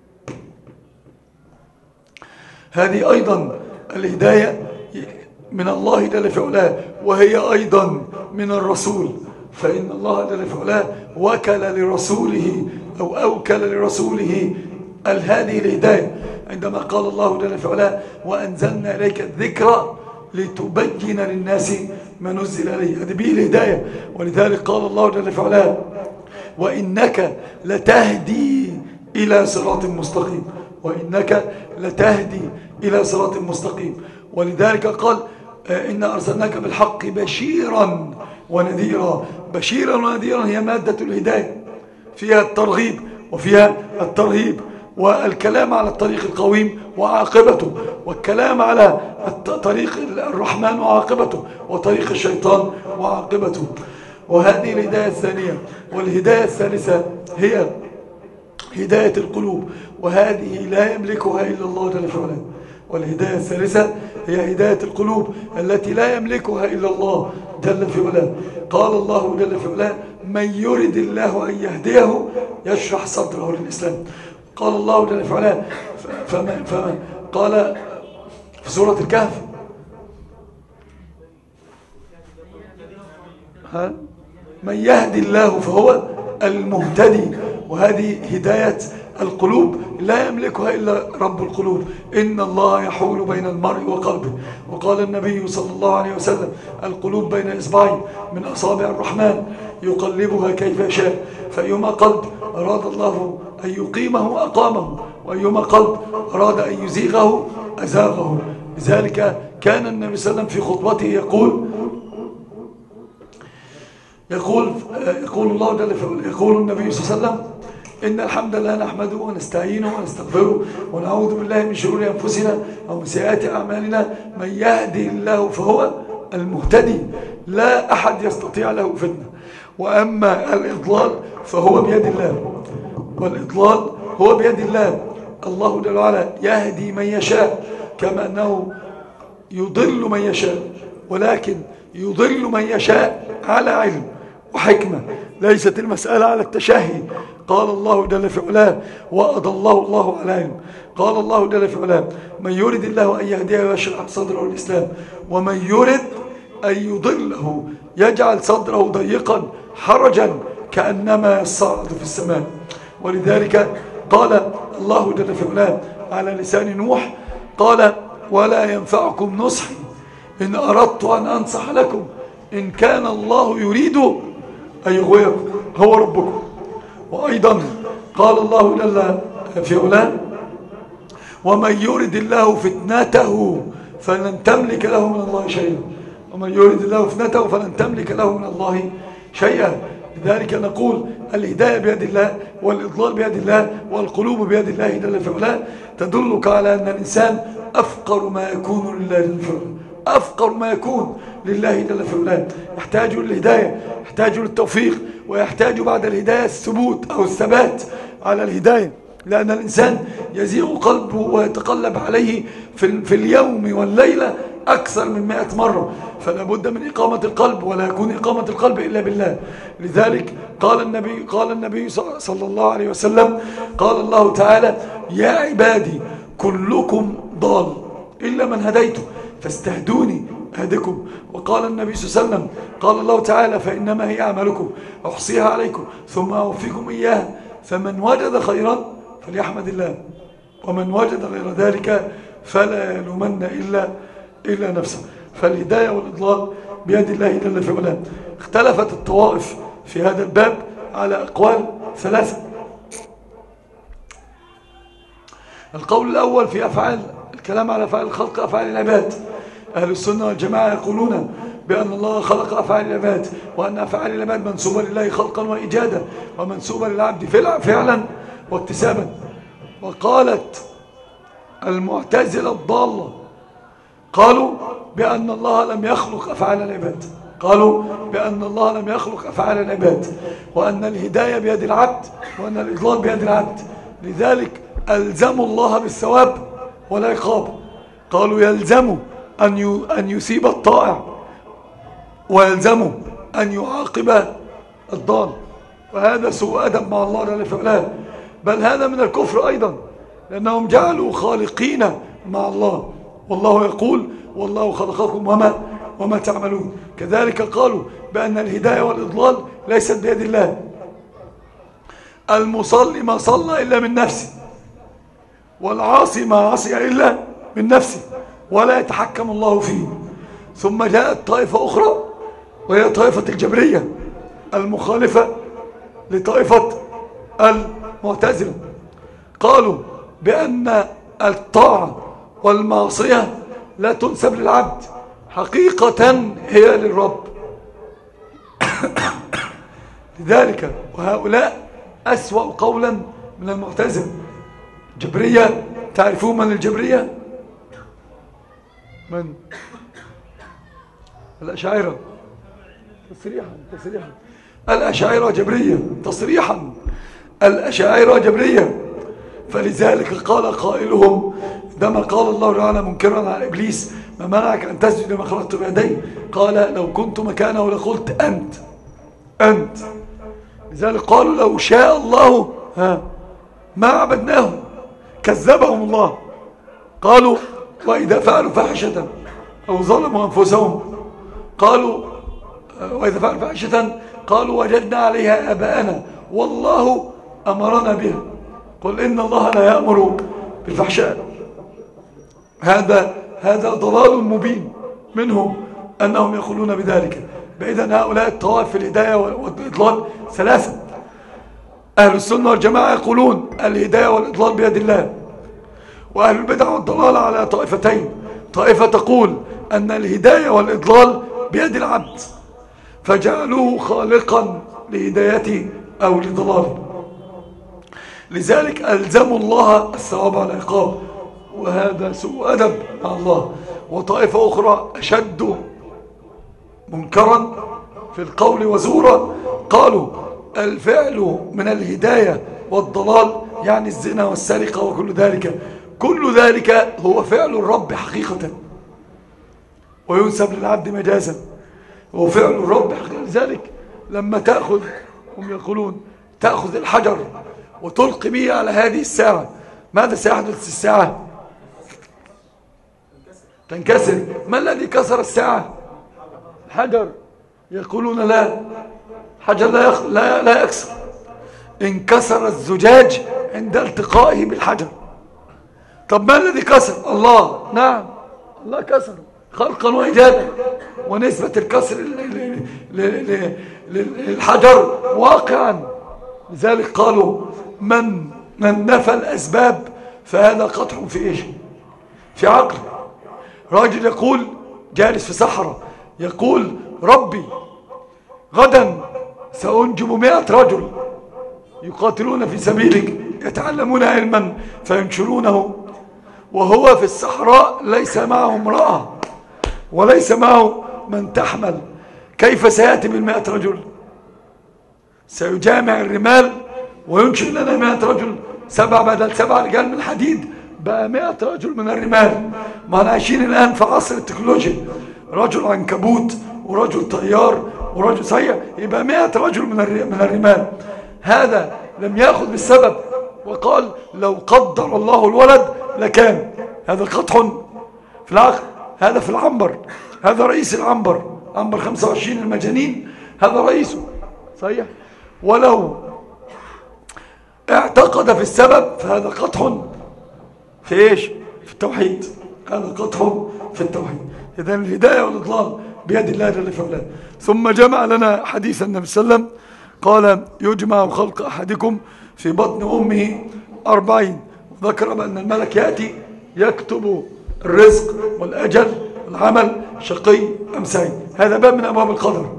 هذه أيضا الهداية من الله جل في علاه، وهي أيضا من الرسول، فإن الله جل في علاه وكل لرسوله أو أوكل لرسوله هذه الهداية عندما قال الله جل في علاه وأنزلنا إليك الذكر لتبين للناس ما نزل إليه. هذه به الهداية. ولذلك قال الله جل في علاه وإنك لتهدي إلى صراط مستقيم، وإنك لتهدي إلى صراط مستقيم. ولذلك قال إن أرسلناك بالحق بشيرا ونذيرا. بشيرا ونذيرا هي مادة الهداية، فيها الترغيب وفيها الترهيب، والكلام على الطريق القويم وعاقبته، والكلام على طريق الرحمن وعاقبته، وطريق الشيطان وعاقبته. وهذه الهداية الثانية. والهداية الثالثة هي هداية القلوب، وهذه لا يملكها إلا الله جل وعلا. والهداية الثالثة هي هداية القلوب التي لا يملكها إلا الله جل في علاه. قال الله جل في علاه من يرد الله أن يهديه يشرح صدره للإسلام. قال الله جل في علاه فمن فمن قال في سورة الكهف ها من يهدي الله فهو المهتدي. وهذه هداية القلوب لا يملكها إلا رب القلوب. إن الله يحول بين المرء وقلبه. وقال النبي صلى الله عليه وسلم القلوب بين إصبعين من أصابع الرحمن يقلبها كيف يشاء، فأيما قلب أراد الله أن يقيمه أقامه، وأيما قلب أراد أن يزيغه أزاغه. لذلك كان النبي صلى الله عليه وسلم في خطبته يقول يقول يقول الله جل وعلا يقول النبي صلى الله عليه وسلم إن الحمد لله نحمده ونستعينه ونستغفره ونعوذ بالله من شرور أنفسنا ومن سيئات أعمالنا من يهدي الله فهو المهتدي لا أحد يستطيع له فتنة، وأما الإضلال فهو بيد الله. والإضلال هو بيد الله. الله جل وعلا يهدي من يشاء كما أنه يضل من يشاء، ولكن يضل من يشاء على علم وحكمة، ليست المسألة على التشهي. قال الله جل في علاه وأضله الله على علم. قال الله جل في علاه من يرد الله أن يهديه يشرح صدره الإسلام، ومن يرد أن يضله يجعل صدره ضيقا حرجا كأنما يصعد في السماء. ولذلك قال الله جل في علاه على لسان نوح قال ولا ينفعكم نصحي إن أردت أن أنصح لكم إن كان الله يريد أن يغويكم هو ربكم. وأيضا قال الله جل في علاه ومن يرد الله فتنته فلن تملك له من الله شيئا. ومن يرد الله فتنته فلن تملك له من الله شيئا. لذلك نقول الهداية بيد الله، والإضلال بيد الله، والقلوب بيد الله جل في علاه. تدلك على أن الإنسان أفقر ما يكون لله جل في علاه، أفقر ما يكون لله جل في علاه. يحتاج للهداية، يحتاج للتوفيق، ويحتاج بعد الهداية الثبوت أو الثبات على الهداية، لأن الإنسان يزيغ قلبه ويتقلب عليه في, في اليوم والليلة أكثر من مئة مرة، فلا بد من إقامة القلب، ولا يكون إقامة القلب إلا بالله. لذلك قال النبي قال النبي صلى الله عليه وسلم قال الله تعالى يا عبادي كلكم ضال إلا من هديته فاستهدوني أهدكم. وقال النبي صلى الله عليه وسلم قال الله تعالى فإنما هي أعمالكم أحصيها عليكم ثم أوفيكم إياها فمن وجد خيرا فليحمد الله ومن وجد غير ذلك فلا يلومن إلا, إلا نفسه. فالهداية والإضلال بيد الله جل في علاه. اختلفت الطوائف في هذا الباب على أقوال ثلاثة. القول الأول في أفعال الكلام على أفعال الخلق أفعال العباد. أهل السنة والجماعة يقولون بأن الله خلق أفعال العباد، وأن أفعال العباد منسوبة لله خلقا وإيجادا، ومنسوبة للعبد فعلا واكتسابا. وقالت المعتزلة الضالة قالوا بأن الله لم يخلق أفعال العباد، قالوا بأن الله لم يخلق أفعال العباد، وأن الهداية بيد العبد وأن الإضلال بيد العبد. لذلك ألزموا الله بالثواب والعقاب. قالوا يلزم أن أن يثيب الطائع، ويلزم أن يعاقب الضال، وهذا سوء أدب مع الله جل وعلا، بل هذا من الكفر أيضا، لأنهم جعلوا خالقين مع الله، والله يقول والله خلقكم وما وما تعملون. كذلك قالوا بأن الهداية والإضلال ليست بيد الله، المصلي ما صلى إلا من نفسه، والعاصي ما عصي إلا من نفسه، ولا يتحكم الله فيه. ثم جاءت طائفة أخرى وهي طائفة الجبرية المخالفة لطائفة المعتزلة، قالوا بأن الطاعة والمعصية لا تنسب للعبد، حقيقة هي للرب. لذلك وهؤلاء أسوأ قولا من المعتزلة. جبرية، تعرفون من الجبرية؟ من الأشاعرة تصريحا تصريحا الأشاعرة جبرية تصريحا الأشاعرة جبرية. فلذلك قال قائلهم عندما قال الله تعالى منكرا على إبليس ما منعك أن تسجد لما خلقت بيدي، قال لو كنت مكانه لقلت أنت أنت. لذلك قالوا لو شاء الله ها ما عبدناهم، كذبهم الله. قالوا وإذا فعلوا فاحشة أو ظلموا أنفسهم قالوا وإذا فعلوا فاحشة قالوا وجدنا عليها آباءنا والله أمرنا بها، قل إن الله لا يأمر بالفحشاء. هذا هذا ضلال مبين منهم أنهم يقولون بذلك. بإذن هؤلاء الطوائف في الهداية والإضلال ثلاثة. أهل السنة والجماعة يقولون الهداية والإضلال بيد الله، وأهل البدع والضلال على طائفتين، طائفة تقول أن الهداية والإضلال بيد العبد فجعلوه خالقا لهدايته أو لضلاله، لذلك ألزموا الله الثواب على العقاب، وهذا سوء أدب مع الله. وطائفة أخرى أشد منكرا في القول وزورا، قالوا الفعل من الهداية والضلال يعني الزنا والسرقة وكل ذلك، كل ذلك هو فعل الرب حقيقة وينسب للعبد مجازا، هو فعل الرب حقيقة. لذلك لما تأخذ، هم يقولون تأخذ الحجر وتلقي به على هذه الساعة، ماذا سيحدث الساعة؟ تنكسر. ما الذي كسر الساعة؟ الحجر. يقولون لا، حجر لا, يخ... لا, لا يكسر، انكسر الزجاج عند التقائه بالحجر. طب ما الذي كسر؟ الله. نعم الله كسر خلقا وإيجادا، ونسبة الكسر للحجر واقعا. لذلك قالوا من من نفى الأسباب فهذا قطع في إيش؟ في عقل. راجل يقول جالس في صحراء يقول ربي غدا سأنجب مئة رجل يقاتلون في سبيلك يتعلمون علما فينشرونه، وهو في الصحراء ليس معه امرأة وليس معه من تحمل، كيف سيأتي بالمئة رجل؟ سيجامع الرمال وينشئ لنا مئة رجل، سبع بدل سبع رجال من حديد بقى مئة رجل من الرمال. ما احنا عايشين الآن في عصر التكنولوجيا، رجل عنكبوت ورجل طيار ورجل سيء، يبقى مئة رجل من من الرمال. هذا لم يأخذ بالسبب وقال لو قدر الله الولد لكان. هذا قطع في العقل، هذا في العنبر، هذا رئيس العنبر، عنبر خمسة وعشرين المجانين، هذا رئيسه صحيح. ولو اعتقد في السبب فهذا قطع في ايش؟ في التوحيد، هذا قطع في التوحيد. إذن الهداية والإضلال بيد الله جل وعلا. ثم جمع لنا حديث النبي صلى الله عليه وسلم قال يجمع خلق أحدكم في بطن أمه أربعين، وذكر بأن الملك يأتي يكتب الرزق والأجل والعمل شقي أم سعيد. هذا باب من أبواب القدر،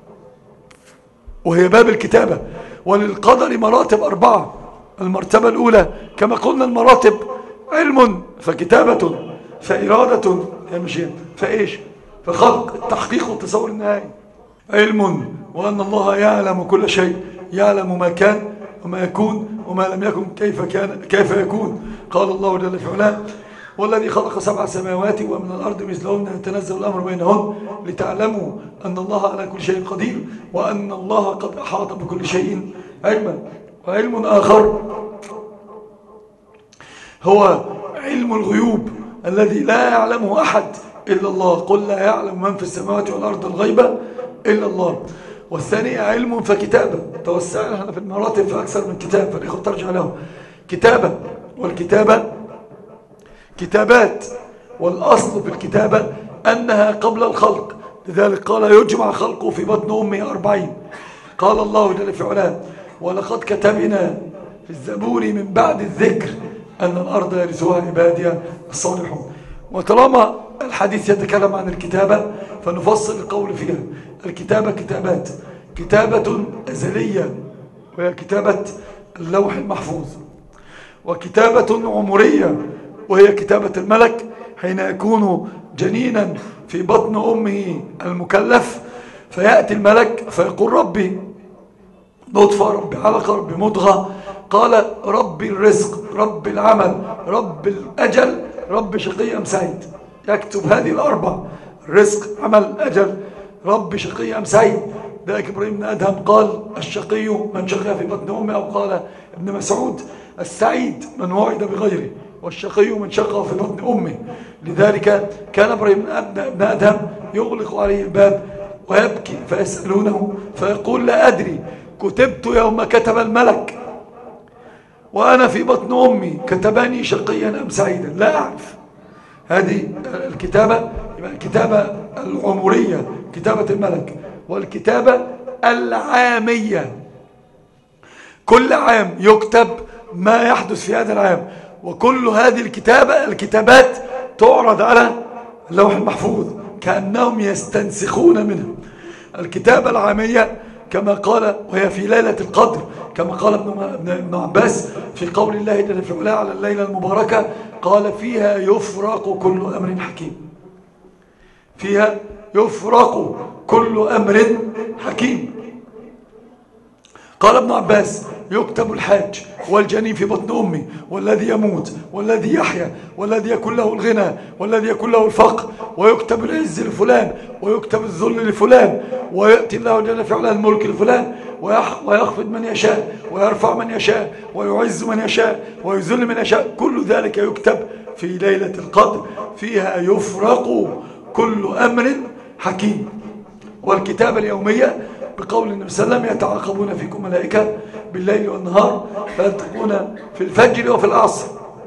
وهي باب الكتابة. وللقدر مراتب أربعة. المرتبة الأولى كما قلنا المراتب علم فكتابة فإرادة فإيش فخلق التحقيق والتصور النهائي. علم وأن الله يعلم كل شيء، يعلم ما كان وما يكون وما لم يكن كيف كان كيف يكون. قال الله جل وعلا والذي خلق سبع سماوات ومن الأرض مثلهن يتنزل الأمر بينهن لتعلموا أن الله على كل شيء قدير وأن الله قد أحاط بكل شيء علما. وعلم آخر هو علم الغيوب الذي لا يعلمه أحد إلا الله، قل لا يعلم من في السماوات والأرض الغيبة إلا الله. والثاني علم فكتابة، توسعنا في المراتب في أكثر من كتاب فالإخوة ترجع له كتابة. والكتابة كتابات، والأصل في الكتابة أنها قبل الخلق، لذلك قال يجمع خلقه في بطن أمه أربعين. قال الله جل في علاه ولقد كتبنا في الزبور من بعد الذكر أن الأرض يرثها عبادي الصالحون. وطالما الحديث يتكلم عن الكتابة فنفصل القول فيها. الكتابة كتابات، كتابة أزلية وهي كتابة اللوح المحفوظ، وكتابة عمرية وهي كتابة الملك حين يكون جنينا في بطن أمه المكلف، فيأتي الملك فيقول ربي نطفة، ربي علقة، ربي مضغة، قال ربي الرزق، ربي العمل، ربي الأجل، ربي شقي أم سعيد. يكتب هذه الأربع: الرزق، عمل، أجل، ربي شقي أم سعيد. ذلك إبراهيم بن أدهم قال الشقي من شقي في بطن أمه، أو قال ابن مسعود السعيد من وعد بغيره، والشقي من شقى في بطن أمه. لذلك كان إبراهيم بن أدهم يغلق عليه الباب ويبكي فيسألونه فيقول لا أدري، كتبت يوم كتب الملك وأنا في بطن أمي، كتبني شقيا أم سعيدا، لا أعرف. هذه الكتابة، يبقى الكتابة العمرية كتابة الملك، والكتابة العامية كل عام يكتب ما يحدث في هذا العام، وكل هذه الكتابة الكتابات تعرض على اللوح المحفوظ كأنهم يستنسخون منها. الكتابة العامية كما قال وهي في ليلة القدر، كما قال ابن عباس في قول الله جل في علاه على الليلة المباركة، قال فيها يفرق كل أمر حكيم، فيها يفرق كل أمر حكيم. قال ابن عباس يكتب الحاج والجنين في بطن أمه، والذي يموت والذي يحيا، والذي يكون له الغنى والذي يكون له الفقر، ويكتب العز لفلان ويكتب الذل لفلان، ويأتي الله جل في علاه الملك لفلان، ويخفض من يشاء ويرفع من يشاء ويعز من يشاء ويذل من يشاء. كل ذلك يكتب في ليلة القدر، فيها يفرق كل أمر حكيم. والكتابة اليومية بقول النبي صلى الله عليه وسلم يتعاقبون فيكم ملائكة بالليل والنهار فيلتقون في الفجر وفي العصر،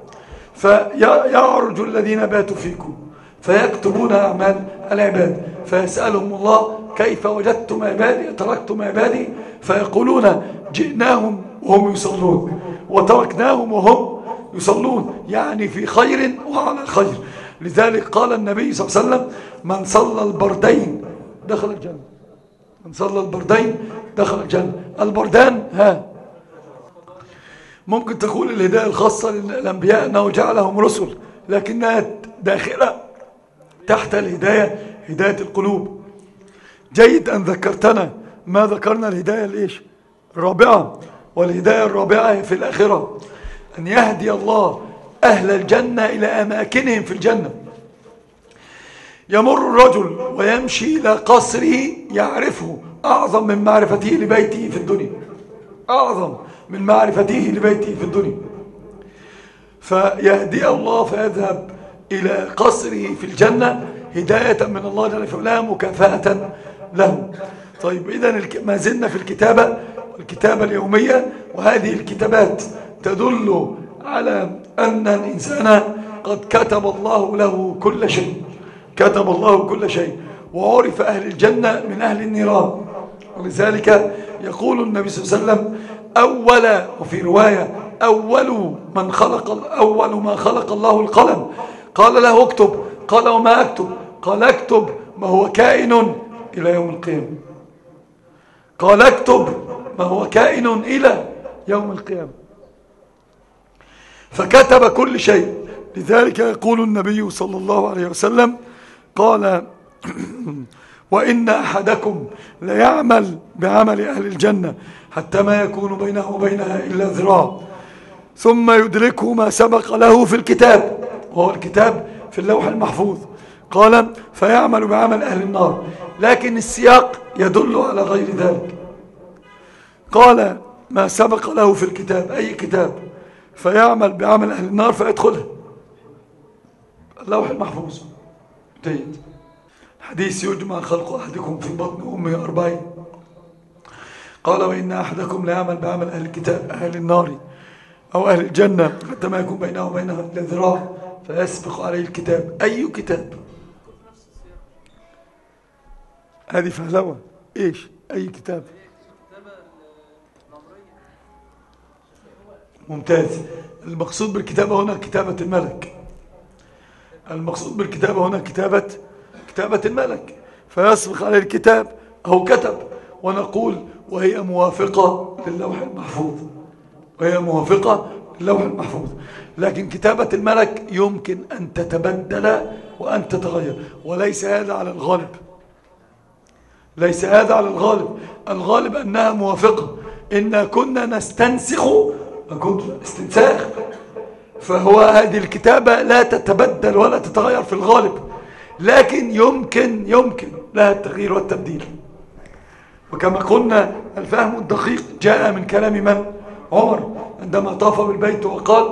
فيعرج الذين باتوا فيكم فيكتبون أعمال العباد، فيسألهم الله كيف وجدتم عبادي، تركتم عبادي، فيقولون جئناهم وهم يصلون وتركناهم وهم يصلون، يعني في خير وعلى خير. لذلك قال النبي صلى الله عليه وسلم من صلى البردين دخل الجنة، من صلى البردين دخل الجنة. البردان ها ممكن تقول الهداية الخاصة للأنبياء أنه جعلهم رسل، لكنها داخلة تحت الهداية هداية القلوب. جيد أن ذكرتنا ما ذكرنا الهداية الإيش الرابعة، والهداية الرابعة في الآخرة أن يهدي الله أهل الجنة إلى أماكنهم في الجنة. يمر الرجل ويمشي إلى قصره يعرفه أعظم من معرفته لبيته في الدنيا، أعظم من معرفته لبيته في الدنيا، فيهدي الله فيذهب إلى قصره في الجنة هداية من الله جل في علاه مكافأة له. طيب إذن ما زلنا في الكتابة، الكتابة اليومية، وهذه الكتابات تدل على أن الإنسان قد كتب الله له كل شيء، كتب الله كل شيء، وعرف أهل الجنة من أهل النيران. ولذلك يقول النبي صلى الله عليه وسلم أول، وفي رواية أول من خلق أول ما خلق الله القلم، قال له اكتب، قال وما أكتب؟ قال اكتب ما هو كائن إلى يوم القيامة، قال اكتب ما هو كائن إلى يوم القيامة، فكتب كل شيء. لذلك يقول النبي صلى الله عليه وسلم قال وإن أحدكم ليعمل بعمل أهل الجنة حتى ما يكون بينه وبينها إلا ذراع ثم يدركه ما سبق له في الكتاب، وهو الكتاب في اللوح المحفوظ. قال فيعمل بعمل أهل النار، لكن السياق يدل على غير ذلك. قال ما سبق له في الكتاب، أي كتاب؟ فيعمل بعمل أهل النار فيدخلها، اللوح المحفوظ. جيد. حديث يجمع خلق أحدكم في بطن أمه أربعين. قال وإن أحدكم لا يعمل بعمل أهل الكتاب أهل النار أو أهل الجنة حتى ما يكون بينه وبينها إلا ذراع فيسبق عليه الكتاب. أي كتاب؟ هذه فهلوة. إيش أي كتاب؟ ممتاز. المقصود بالكتابة هنا كتابة الملك، المقصود بالكتابة هنا كتابة كتابة الملك، فيسبق عليه الكتاب أو كتب، ونقول وهي موافقة للوح المحفوظ، وهي موافقة للوح المحفوظ. لكن كتابة الملك يمكن أن تتبدل وأن تتغير، وليس هذا على الغالب، ليس هذا على الغالب. الغالب أنها موافقة. إن كنا نستنسخ، كنت استنساخ، فهو هذه الكتابة لا تتبدل ولا تتغير في الغالب، لكن يمكن يمكن لها التغيير والتبديل. وكما قلنا الفهم الدقيق جاء من كلام من؟ عمر عندما طاف بالبيت وقال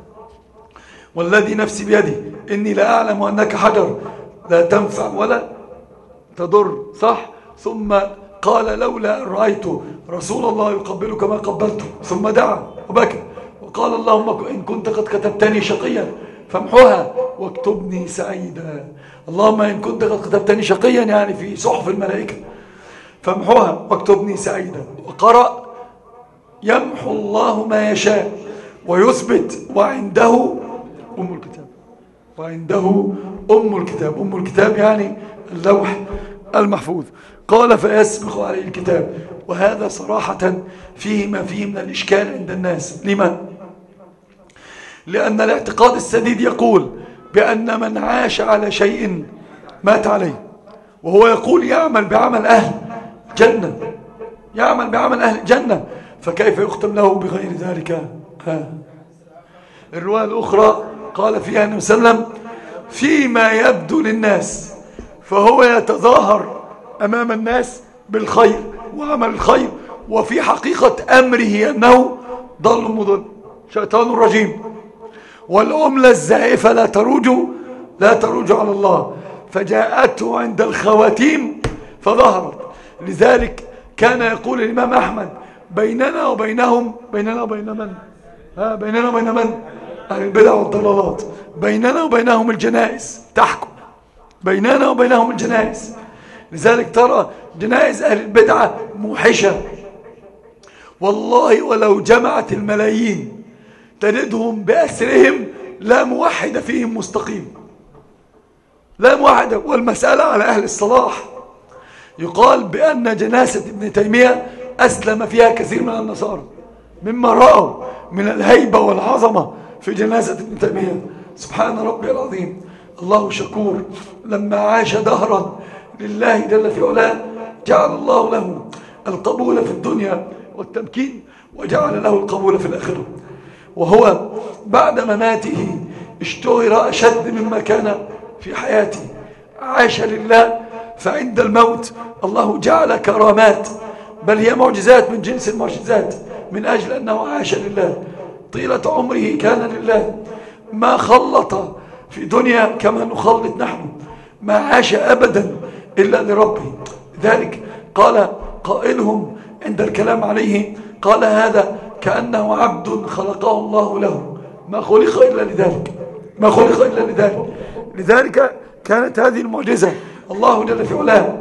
والذي نفسي بيدي إني لا أعلم أنك حجر لا تنفع ولا تضر، صح؟ ثم قال لولا أن رأيت رسول الله يقبلك ما قبلته، ثم دعا وبكى وقال اللهم إن كنت قد كتبتني شقيا فامحوها واكتبني سعيدا. اللهم إن كنت قد كتبتني شقيا يعني في صحف الملائكة فامحوها واكتبني سعيدا. وقرأ يمحو الله ما يشاء ويثبت وعنده أم الكتاب، وعنده أم الكتاب. أم الكتاب يعني اللوح المحفوظ. قال فيسبق عليه الكتاب، وهذا صراحة فيه ما فيه من الإشكال عند الناس. لما؟ لأن الاعتقاد السديد يقول بأن من عاش على شيء مات عليه، وهو يقول يعمل بعمل أهل جنة، يعمل بعمل أهل جنة، فكيف يختم له بغير ذلك؟ ها. الرواية الأخرى قال فيها النبي صلى الله عليه وسلم فيما يبدو للناس، فهو يتظاهر أمام الناس بالخير وعمل الخير، وفي حقيقة أمره أنه ضل مضل شيطان رجيم، والأملة الزائفة لا تروج لا تروج على الله، فجاءته عند الخواتيم فظهرت. لذلك كان يقول الإمام أحمد بيننا وبينهم، بيننا وبين من؟ ها بيننا وبين من؟ أهل البدع والضلالات. بيننا وبينهم الجنائز تحكم، بيننا وبينهم الجنائز. لذلك ترى جنائز أهل البدعة موحشة والله، ولو جمعت الملايين تجدهم بأسرهم لا موحد فيهم مستقيم، لا موحد. والمسألة على أهل الصلاح. يقال بأن جنازة ابن تيمية أسلم فيها كثير من النصارى مما رأوا من الهيبة والعظمة في جنازة ابن تيمية. سبحان ربي العظيم. الله شكور. لما عاش دهرا لله جل في علاه جعل الله له القبول في الدنيا والتمكين، وجعل له القبول في الآخرة. وهو بعد مماته اشتهر أشد مما كان في حياته. عاش لله، فعند الموت الله جعل كرامات، بل هي معجزات من جنس المعجزات، من أجل أنه عاش لله. طيلة عمره كان لله، ما خلط في دنيا كما نخلط نحن، ما عاش أبدا إلا لربه. ذلك قال قائلهم عند الكلام عليه، قال هذا كأنه عبد خلقه الله له، ما خلق إلا لذلك، ما خلق إلا لذلك. لذلك كانت هذه المعجزة. الله جل في علاه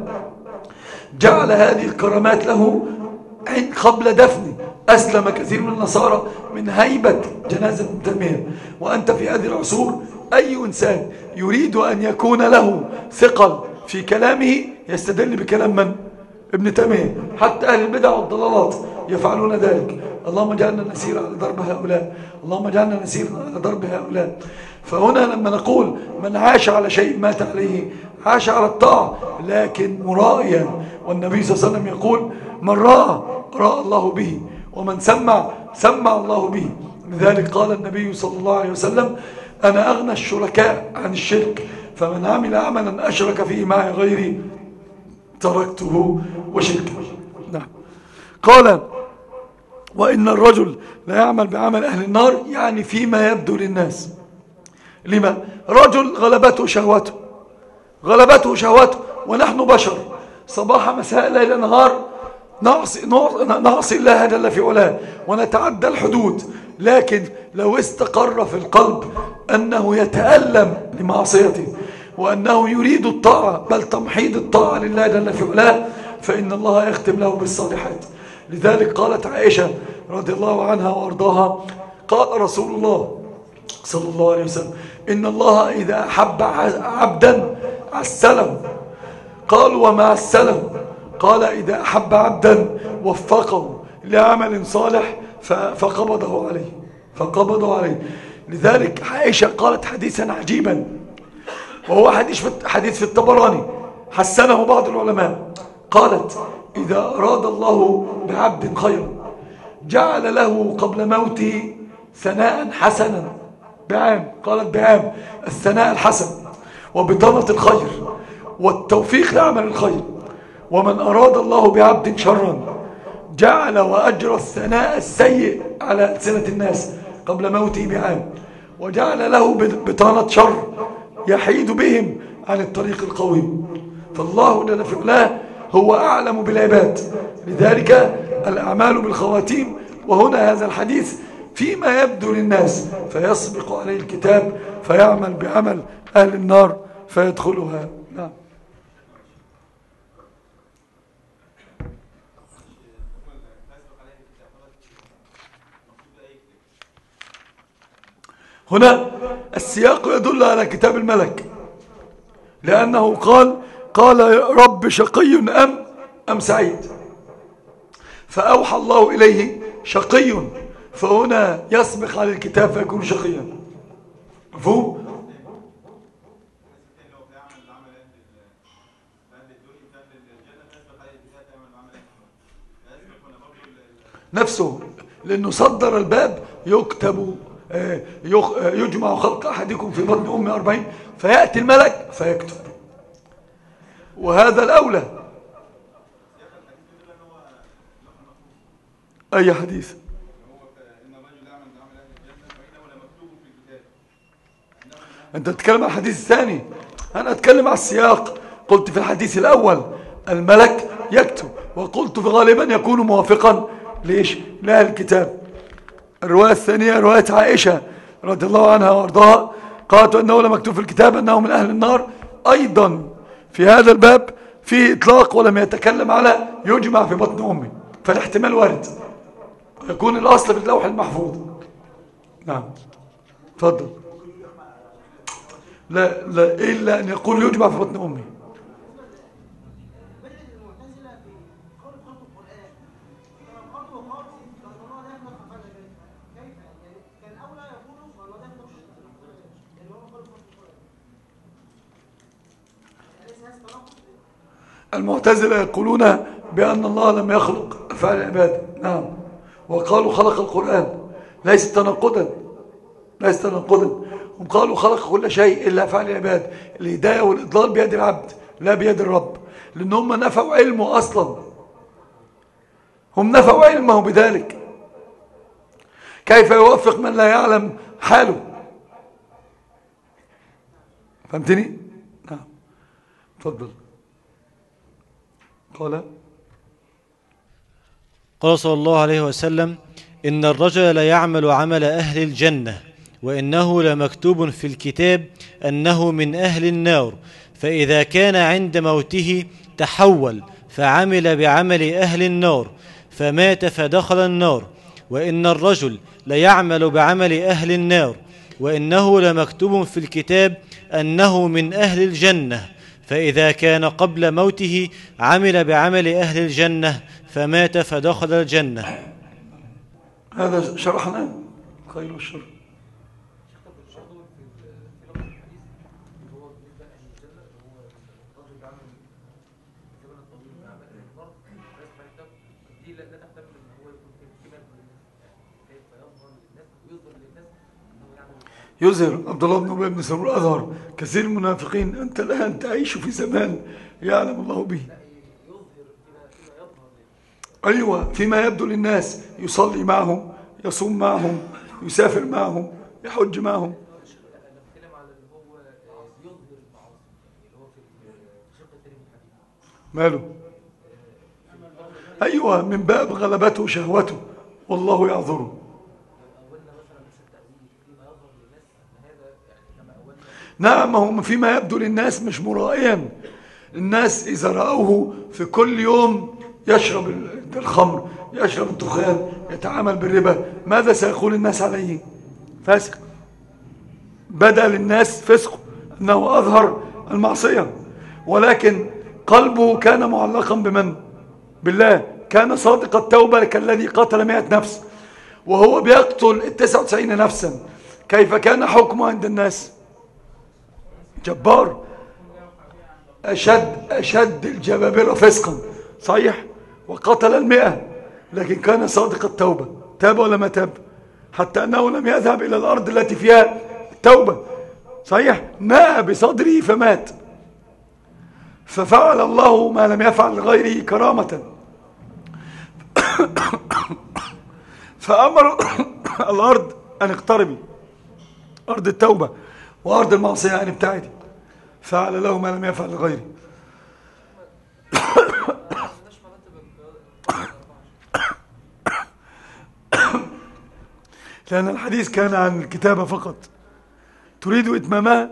جعل هذه الكرامات له قبل دفنه. أسلم كثير من النصارى من هيبة جنازة ابن تيمية. وأنت في هذه العصور أي إنسان يريد أن يكون له ثقل في كلامه يستدل بكلام من؟ ابن تيمية. حتى أهل البدع والضلالات يفعلون ذلك. اللهم اجعلنا نسير على ضرب هؤلاء، اللهم اجعلنا نسير على ضرب هؤلاء. فهنا لما نقول من عاش على شيء مات عليه، عاش على الطاعة لكن مرائيا. والنبي صلى الله عليه وسلم يقول من رأى رأى الله به، ومن سمع سمع الله به. لذلك قال النبي صلى الله عليه وسلم أنا أغنى الشركاء عن الشرك، فمن عمل عملا أشرك فيه معي غيري تركته وشركه. نعم. قال وإن الرجل لا يعمل بعمل أهل النار، يعني فيما يبدو للناس. لما؟ رجل غلبته شهوته غلبته شهوته ونحن بشر، صباح مساء ليل نهار نعصي, نعصي الله جل في علاه ونتعدى الحدود، لكن لو استقر في القلب أنه يتألم لمعصيته وأنه يريد الطاعة بل تمحيض الطاعة لله جل في علاه، فإن الله يختم له بالصالحات. لذلك قالت عائشة رضي الله عنها وارضاها قال رسول الله صلى الله عليه وسلم إن الله إذا أحب عبدا عسله. قال وما عسله؟ قال إذا أحب عبدا وفقه لعمل صالح فقبضه عليه فقبضه عليه. لذلك عائشة قالت حديثا عجيبا، وهو حديث حديث في الطبراني حسنه بعض العلماء. قالت إذا أراد الله بعبد خيرا جعل له قبل موته ثناء حسنا بعام، قالت بعام الثناء الحسن وبطانة الخير والتوفيق لعمل الخير. ومن أراد الله بعبد شرا جعل وأجرى الثناء السيء على ألسنة الناس قبل موته بعام، وجعل له بطانة شر يحيد بهم عن الطريق القويم. فالله جل في علاه هو أعلم بالعباد، لذلك الأعمال بالخواتيم. وهنا هذا الحديث فيما يبدو للناس، فيسبق عليه الكتاب فيعمل بعمل أهل النار فيدخلها. نعم. هنا السياق يدل على كتاب الملك، لأنه قال قال رب شقي أم أم سعيد، فأوحى الله إليه شقي، فهنا يسبق على الكتاب فيكون شقيا. مفهوم؟ نفسه، لأنه صدر الباب يكتب يجمع خلق أحدكم في بطن أمه أربعين، فيأتي الملك فيكتب، وهذا الأولى. أي حديث؟ أنت تتكلم عن الحديث الثاني، أنا أتكلم عن السياق. قلت في الحديث الأول الملك يكتب، وقلت في غالبا يكون موافقا ليش؟ لأهل الكتاب. الرواية الثانية رواية عائشة رضي الله عنها وارضاها قالت أنه لم يكتب في الكتاب أنه من أهل النار. أيضا في هذا الباب فيه إطلاق ولم يتكلم على يجمع في بطن أمه، فالاحتمال وارد، يكون الأصل في اللوح المحفوظ. نعم تفضل. لا لا إلا أن يقول يجمع في بطن أمه. المعتزلة يقولون بأن الله لم يخلق أفعال العباد، نعم، وقالوا خلق القرآن، ليس تناقضا ليس تناقضا. هم قالوا خلق كل شيء إلا أفعال العباد، الهداية والإضلال بيد العبد لا بيد الرب، لأن هم نفوا علمه أصلا، هم نفوا علمه بذلك، كيف يوفق من لا يعلم حاله؟ فهمتني؟ نعم تفضل. قال قال صلى الله عليه وسلم إن الرجل لا يعمل عمل أهل الجنة وإنه لمكتوب في الكتاب أنه من أهل النار، فإذا كان عند موته تحول فعمل بعمل أهل النار فمات فدخل النار، وإن الرجل ليعمل بعمل أهل النار وإنه لمكتوب في الكتاب أنه من أهل الجنة، فإذا كان قبل موته عمل بعمل أهل الجنة فمات فدخل الجنة. هذا شرحنا خير الشر. يظهر عبد الله بن أبي بن سلول أظهر كثير من المنافقين. أنت الآن تعيش في زمان يعلم الله به. أيوة، فيما يبدو للناس يصلي معهم، يصوم معهم، يسافر معهم، يحج معهم. ماله؟ أيوة، من باب غلبته شهوته والله يعذره. نعم، هم فيما يبدو للناس مش مرائيا. الناس إذا رأوه في كل يوم يشرب الخمر، يشرب الدخان، يتعامل بالربا، ماذا سيقول الناس عليه؟ فاسق. بدأ للناس فسقه أنه أظهر المعصية، ولكن قلبه كان معلقا بمن؟ بالله. كان صادق التوبة كالذي قتل مئة نفس وهو بيقتل التسعة وتسعين نفسا. كيف كان حكمه عند الناس؟ جبار. أشد, أشد الجبابرة فسقا صحيح، وقتل المئة، لكن كان صادق التوبة. تاب ولا ما تاب؟ حتى أنه لم يذهب إلى الأرض التي فيها التوبة صحيح، ناء بصدره فمات. ففعل الله ما لم يفعل لغيره كرامة. فأمر الأرض أن اقتربي، أرض التوبة، وأرض المعصية أن ابتعدي. فعل له ما لم يفعل لغيره. لأن الحديث كان عن الكتابة فقط. تريد إتمامها؟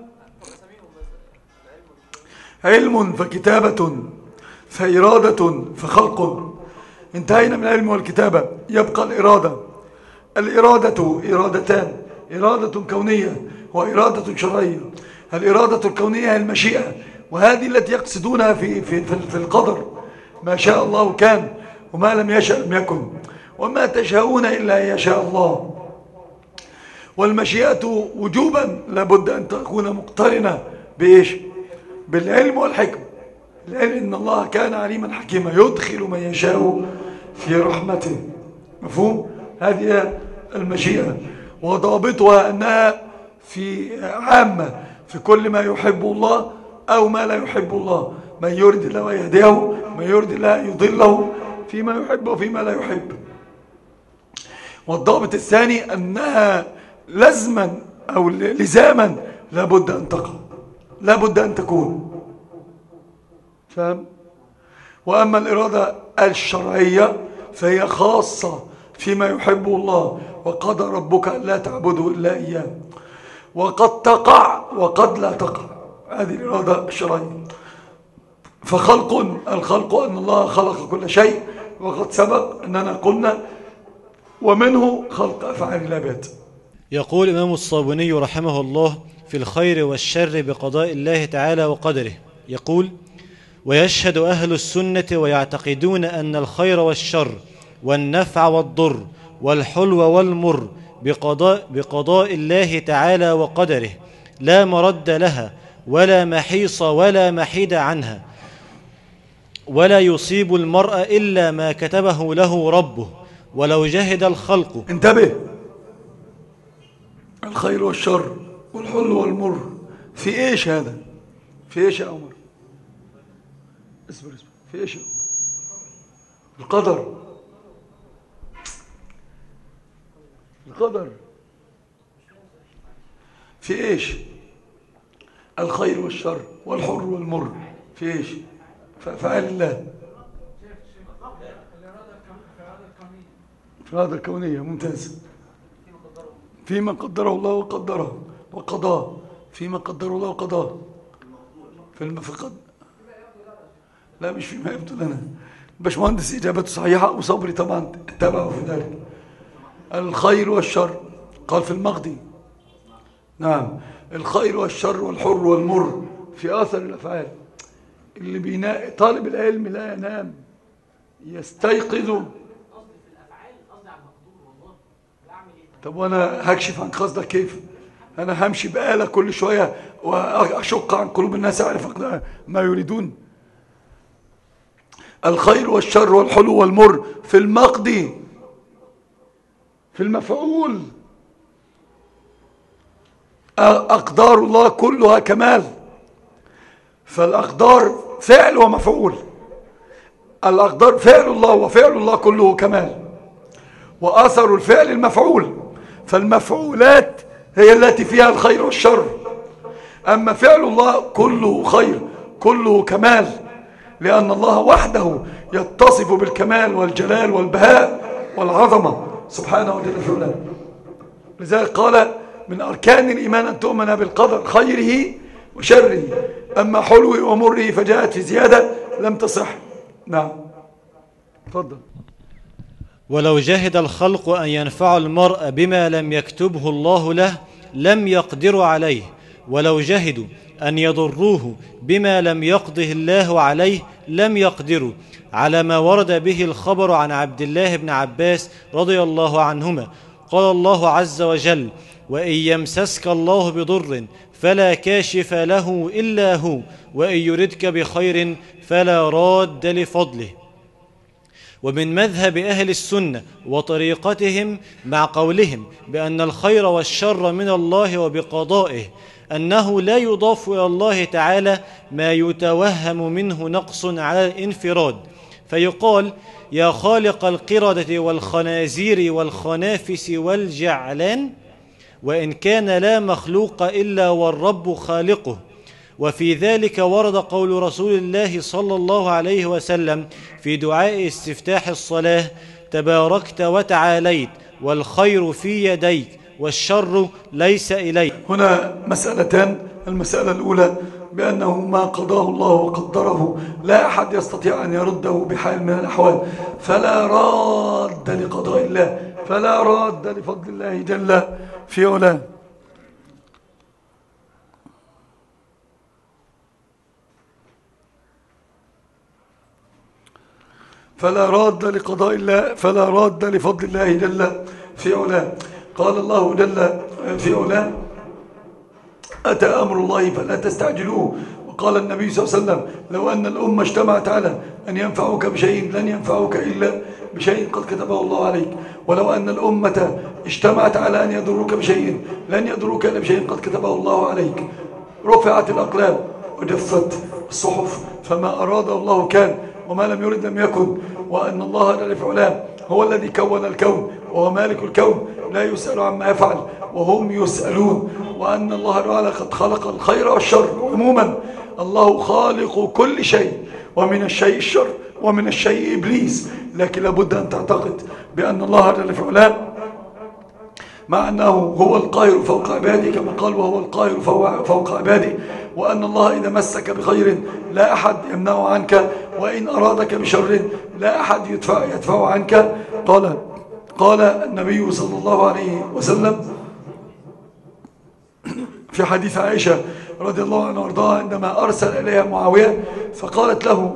علم فكتابة فإرادة فخلق. انتهينا من العلم والكتابة، يبقى الإرادة. الإرادة إرادتان، إرادة كونية وإرادة شرعية. الإرادة الكونية هي المشيئة، وهذه التي يقصدونها في, في, في, في القدر. ما شاء الله كان، وما لم يشأ لم يكن، وما تشاءون إلا يشاء الله. والمشيئة وجوبا لابد أن تكون مقترنة بإيش؟ بالعلم والحكم. العلم إن الله كان عليما حكيما يدخل من يشاء في رحمته. مفهوم؟ هذه المشيئة، وضابطها أنها في عامة في كل ما يحب الله أو ما لا يحب الله. من يريد الله يهديه، من يريد الله يضله، فيما يحب وفيما لا يحب. والضابط الثاني أنها لزما أو لزاما لابد أن تقع، لابد أن تكون. فهم؟ وأما الإرادة الشرعية فهي خاصة فيما يحبه الله. وقضى ربك لا تعبدوا إلا إياه. وقد تقع وقد لا تقع، هذه الإرادة الشرعية. فخلق، الخلق أن الله خلق كل شيء، وقد سبق أننا قلنا ومنه خلق أفعال العباد. يقول الإمام الصابوني رحمه الله في الخير والشر بقضاء الله تعالى وقدره، يقول: ويشهد أهل السنة ويعتقدون أن الخير والشر والنفع والضر والحلو والمر بقضاء, بقضاء الله تعالى وقدره، لا مرد لها ولا محيص ولا محيد عنها، ولا يصيب المرء إلا ما كتبه له ربه ولو جهد الخلق. انتبه، الخير والشر والحلو والمر في ايش هذا؟ في ايش يا عمر؟ اصبر اصبر، في ايش؟ القدر، القدر في ايش؟ الخير والشر والحر والمر في ايش؟ فأفعال الله، في هذا الكونية. ممتاز. فيما قدره الله وقدره وقضاه، فيما قدره الله وقضاه في المفقد. لا مش فيما يبدو لنا. باشمهندس إجابته صحيحة، وصبري طبعا اتبعه في ذلك. الخير والشر قال في المقدي. نعم، الخير والشر والحر والمر في آثر الأفعال. اللي بينام طالب العلم لا ينام، يستيقظ. طب وانا هكشف عن قصدك كيف؟ انا همشي بآلة كل شوية واشق عن قلوب الناس اعرف ما يريدون. الخير والشر والحلو والمر في المقدي، في المفعول. أقدار الله كلها كمال، فالأقدار فعل ومفعول. الأقدار فعل الله، وفعل الله كله كمال، وأثر الفعل المفعول، فالمفعولات هي التي فيها الخير والشر. أما فعل الله كله خير، كله كمال، لأن الله وحده يتصف بالكمال والجلال والبهاء والعظمة سبحانه وتعالى. لذلك قال من أركان الإيمان أن تؤمن بالقدر خيره وشره، أما حلوه ومره فجاءت في زيادة لم تصح. نعم تفضل. ولو جهد الخلق أن ينفع المرء بما لم يكتبه الله له لم يقدروا عليه، ولو جهدوا أن يضروه بما لم يقضه الله عليه لم يقدروا، على ما ورد به الخبر عن عبد الله بن عباس رضي الله عنهما قال الله عز وجل: وإن يمسسك الله بضر فلا كاشف له إلا هو، وإن يردك بخير فلا راد لفضله. ومن مذهب أهل السنة وطريقتهم مع قولهم بأن الخير والشر من الله وبقضائه أنه لا يضاف إلى الله تعالى ما يتوهم منه نقص على الانفراد، فيقال: يا خالق القردة والخنازير والخنافس والجعلان، وإن كان لا مخلوق إلا والرب خالقه. وفي ذلك ورد قول رسول الله صلى الله عليه وسلم في دعاء استفتاح الصلاة: تباركت وتعاليت والخير في يديك والشر ليس إليك. هنا مسألتان. المسألة الأولى بأنه ما قضاه الله وقدره لا أحد يستطيع أن يرده بحال من الأحوال، فلا راد لقضاء الله، فلا راد لفضل الله جل في علاه. فلا راد لقضاء الله، فلا راد لفضل الله جل في علاه. قال الله جل في علاه: أتى أمر الله فلا تستعجلوه. وقال النبي صلى الله عليه وسلم: لو أن الأمة اجتمعت على أن ينفعوك بشيء لن ينفعوك إلا بشيء قد كتبه الله عليك، ولو أن الأمة اجتمعت على أن يضروك بشيء لن يضروك إلا بشيء قد كتبه الله عليك. رفعت الأقلام وجفت الصحف، فما أراد الله كان، وما لم يرد لم يكن. وأن الله جل في علاه هو الذي كون الكون وهو مالك الكون، لا يسأل عما يفعل وهم يسألون. وأن الله تعالى قد خلق الخير والشر عموما. الله خالق كل شيء، ومن الشيء الشر ومن الشيء إبليس. لكن لابد أن تعتقد بأن الله جل في علاه مع أنه هو القاهر فوق عباده، كما قال: وهو القاهر فوق عباده. وأن الله إذا مسك بخير لا أحد يمنعه عنك، وإن أرادك بشر لا أحد يدفع يدفع عنك. قال قال النبي صلى الله عليه وسلم في حديث عائشة رضي الله عنها وارضاها عندما أرسل إليها معاوية فقالت له: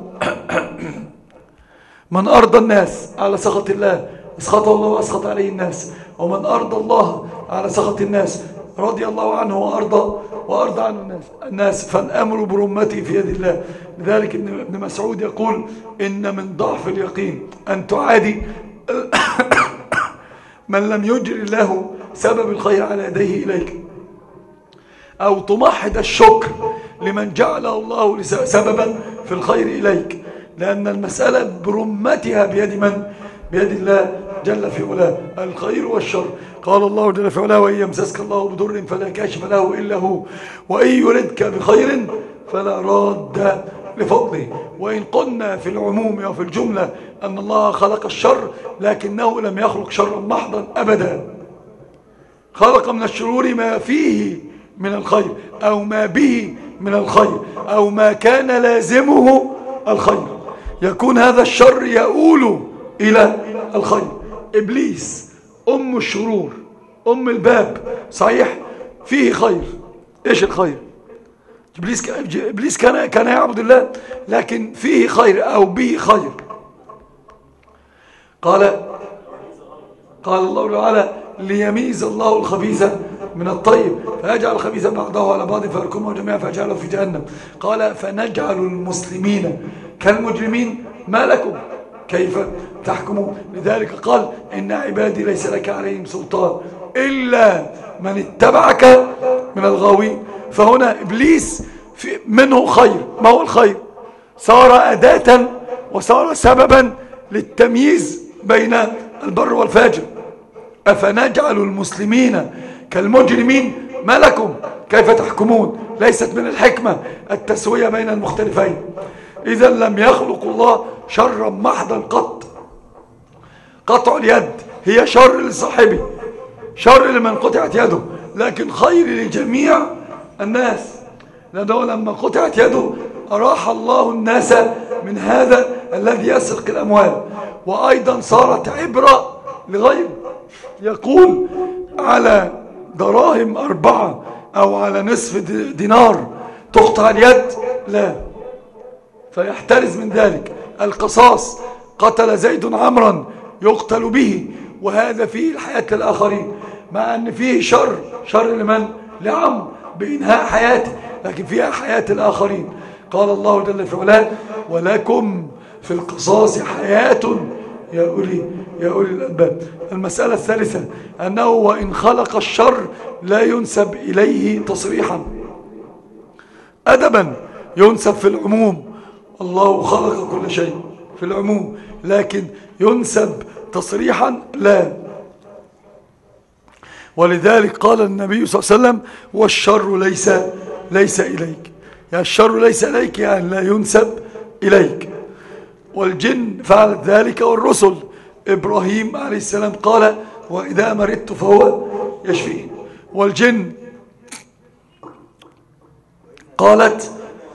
من أرضى الناس على سخط الله اسخطه الله واسخط عليه الناس، ومن أرضى الله على سخط الناس رضي الله عنه وأرضى وأرضى عنه الناس الناس فالأمر برمتي في يد الله. لذلك ابن مسعود يقول: إن من ضعف اليقين أن تعادي من لم يجري الله سبب الخير على يديه إليك، أو تمحض الشكر لمن جعله الله سببا في الخير إليك، لأن المسألة برمتها بيد من؟ بيد الله جل في علاه، الخير والشر. قال الله جل في علاه: وإن يمسسك الله بضر فلا كاشف له إلا هو، وإن يردك بخير فلا راد لفضله. وإن قلنا في العموم وفي الجملة أن الله خلق الشر، لكنه لم يخلق شرا محضا أبدا، خلق من الشرور ما فيه من الخير، أو ما به من الخير، أو ما كان لازمه الخير، يكون هذا الشر يؤول إلى الخير. إبليس أم الشرور، أم الباب، صحيح فيه خير. إيش الخير؟ إبليس إبليس كان كان يعبد الله، لكن فيه خير أو به خير. قال قال الله تعالى: ليميز الله الخبيث من الطيب فيجعل الخبيث بعضه على بعض فيركمه جميعا فيجعله في جهنم. قال: فنجعل المسلمين كالمجرمين ما لكم كيف تحكمون. لذلك قال: إن عبادي ليس لك عليهم سلطان إلا من اتبعك من الغاوين. فهنا إبليس في منه خير. ما هو الخير؟ صار أداة وصار سببا للتمييز بين البر والفاجر. أفنجعل المسلمين كالمجرمين؟ ما لكم كيف تحكمون؟ ليست من الحكمة التسوية بين المختلفين. إذا لم يخلق الله شرا محضا قط. قطع اليد هي شر لصاحبه، شر لمن قطعت يده، لكن خير لجميع الناس، لأنه لما قطعت يده أراح الله الناس من هذا الذي يسرق الأموال، وأيضا صارت عبرة لغيره. يقول على دراهم أربعة أو على نصف دينار تقطع اليد؟ لا، فيحترز من ذلك. القصاص، قتل زيد عمرا يقتل به، وهذا فيه الحياة للآخرين، مع أن فيه شر. شر لمن؟ لعمر بإنهاء حياته، لكن فيها حياة الآخرين. قال الله جل في علاه: ولكم في القصاص حياة يا أولي يا أولي الألباب. المسألة الثالثة أنه وإن خلق الشر لا ينسب إليه تصريحا. أدبا ينسب في العموم، الله خلق كل شيء في العموم، لكن ينسب تصريحا لا. ولذلك قال النبي صلى الله عليه وسلم: والشر ليس ليس إليك. يعني الشر ليس إليك، يعني لا ينسب إليك. والجن فعلت ذلك، والرسل. إبراهيم عليه السلام قال: وإذا مرضت فهو يشفين. والجن قالت: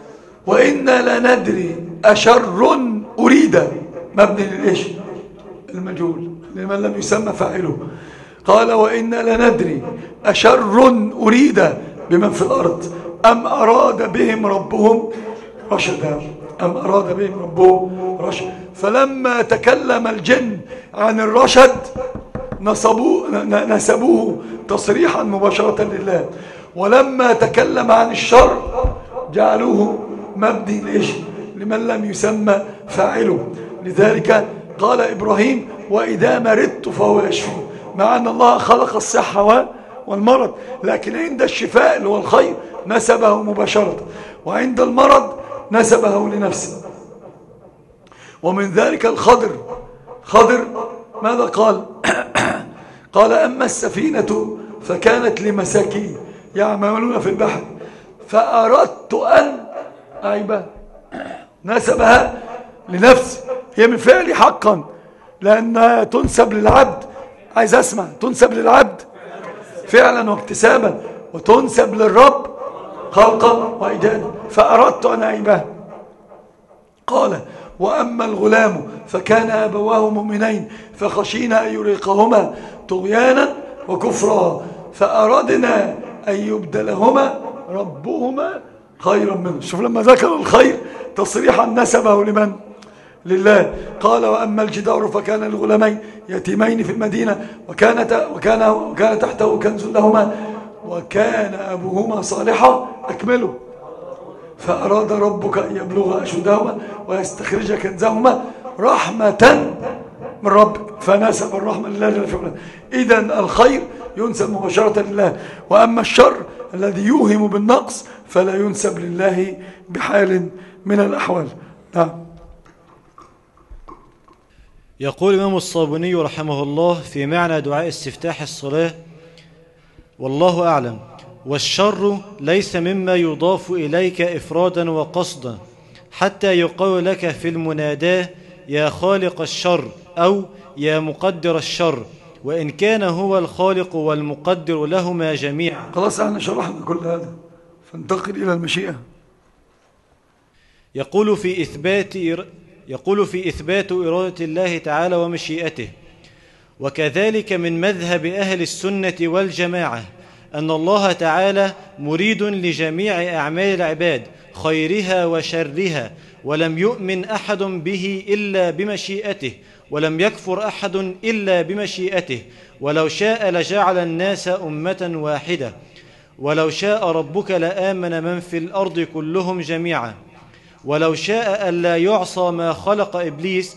وإنا لندري أشر أريد، مبني للإيش؟ المجهول لمن لم يسمى فاعله. قال: وإنا لندري أشر أريد بمن في الأرض أم أراد بهم ربهم رشدا أم أراد بهم ربهم رشدا. فلما تكلم الجن عن الرشد نسبوه, نسبوه تصريحا مباشرة لله، ولما تكلم عن الشر جعلوه مبني لإيش؟ لمن لم يسمى فاعله. لذلك قال إبراهيم: وإذا مرضت فهو يشفين، مع أن الله خلق الصحة والمرض، لكن عند الشفاء اللي هو الخير نسبه مباشرة، وعند المرض نسبه لنفسه. ومن ذلك الخضر. خضر ماذا قال؟ قال: أما السفينة فكانت لمساكين يعملون في البحر فأردت أن أعيبها. نسبها لنفسه، هي من فعل حقا، لأنها تنسب للعبد. عايز أسمع، تنسب للعبد فعلا واكتسابا، وتنسب للرب خلقا وإيجادا. فأردت أن أعيبها. قال: وأما الغلام فكان أبواه مؤمنين فخشينا أن يرهقهما طغيانا وكفرا فأردنا أن يبدلهما ربهما خيرا منه. شوف لما ذكر الخير تصريحا نسبه لمن؟ لله. قال: وأما الجدار فكان لغلامين يتيمين في المدينة وكانت وكان وكان تحته كنز لهما وكان أبوهما صالحا. أكمله. فأراد ربك أن يبلغ أشدهما ويستخرج كنزهما رحمة من ربك، فنسب الرحمة لله جل وعلا. إذن الخير ينسب مباشرة لله، وأما الشر الذي يوهم بالنقص فلا ينسب لله بحال من الأحوال. نعم. يقول الإمام الصابوني رحمه الله في معنى دعاء استفتاح الصلاة: والله أعلم. والشر ليس مما يضاف إليك إفرادا وقصدا، حتى يقول لك في المناداة: يا خالق الشر، أو يا مقدر الشر، وإن كان هو الخالق والمقدر لهما جميعا. خلاص احنا شرحنا كل هذا، فانتقل إلى المشيئة. يقول في إثبات يقول في إثبات إرادة الله تعالى ومشيئته. وكذلك من مذهب أهل السنة والجماعة أن الله تعالى مريد لجميع أعمال العباد خيرها وشرها، ولم يؤمن أحد به إلا بمشيئته، ولم يكفر أحد إلا بمشيئته. ولو شاء لجعل الناس أمة واحدة، ولو شاء ربك لآمن من في الأرض كلهم جميعا. ولو شاء ألا يعصى ما خلق إبليس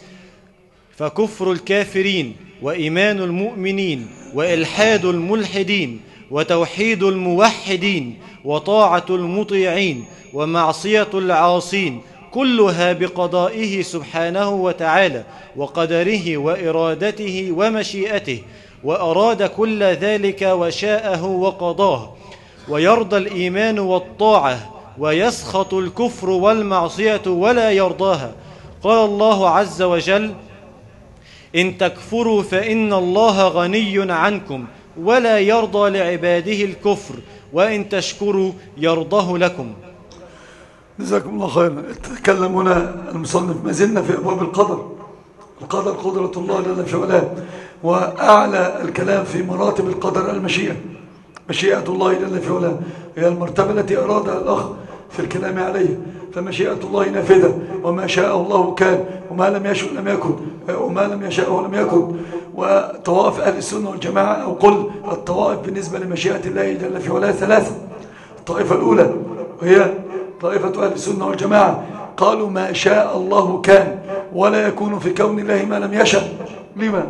فكفر الكافرين وإيمان المؤمنين وإلحاد الملحدين وتوحيد الموحدين وطاعة المطيعين ومعصية العاصين، كلها بقضائه سبحانه وتعالى وقدره وإرادته ومشيئته، وأراد كل ذلك وشاءه وقضاه. ويرضى الإيمان والطاعة ويسخط الكفر والمعصية ولا يرضاها. قال الله عز وجل: إن تكفروا فإن الله غني عنكم ولا يرضى لعباده الكفر وإن تشكروا يرضه لكم. جزاكم الله خيرا. تكلم هنا المصنف، ما زلنا في أبواب القدر. القدر قدرة الله جل في علاه، وأعلى الكلام في مراتب القدر المشيئة، مشيئة الله جل في علاه هي المرتبة التي أرادها الأخ في الكلام عليه. فمشيئة الله نافذة، وما شاء الله كان، وما لم يشأ لم يكن، وما لم يشاء لم يكن. وطوائف أهل السنة والجماعة، أو قل الطوائف بالنسبة لمشيئة الله جل في علاه ثلاثة. الطائفة الأولى وهي طائفة أهل السنة والجماعة، قالوا ما شاء الله كان، ولا يكون في كون الله ما لم يشأ. لما؟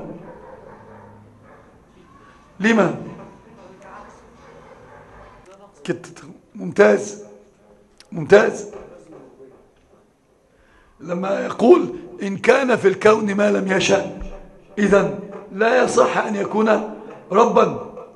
لما؟ ممتاز ممتاز. لما يقول إن كان في الكون ما لم يشأ، إذن لا يصح أن يكون ربا،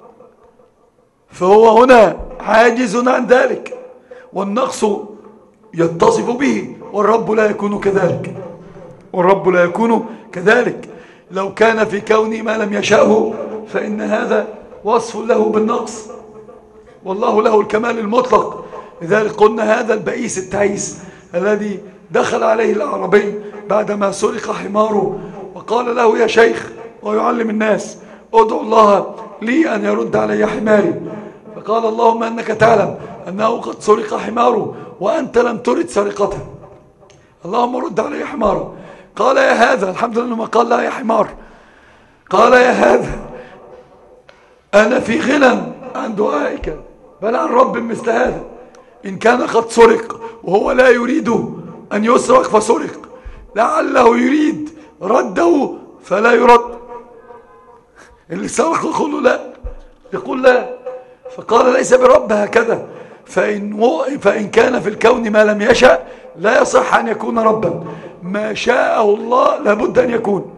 فهو هنا عاجز عن ذلك، والنقص يتصف به، والرب لا يكون كذلك، والرب لا يكون كذلك. لو كان في كون ما لم يشأه فإن هذا وصف له بالنقص، والله له الكمال المطلق. لذلك قلنا هذا البئيس التعيس الذي دخل عليه الأعرابي بعدما سرق حماره وقال له يا شيخ، ويعلم الناس، ادعو الله لي أن يرد علي حماري. فقال اللهم أنك تعلم أنه قد سرق حماره وأنت لم ترد سرقته، اللهم رد علي حماره. قال يا هذا، الحمد لله ما قال لا يا حمار، قال يا هذا أنا في غنى عن دعائك، بل عن رب مثل هذا. إن كان قد سرق وهو لا يريد أن يسرق فسرق، لعله يريد رده فلا يرد. اللي سرق يقول له لا، يقول لا. فقال ليس برب هكذا، فإن, فإن كان في الكون ما لم يشأ لا يصح أن يكون ربا. ما شاءه الله لابد أن يكون،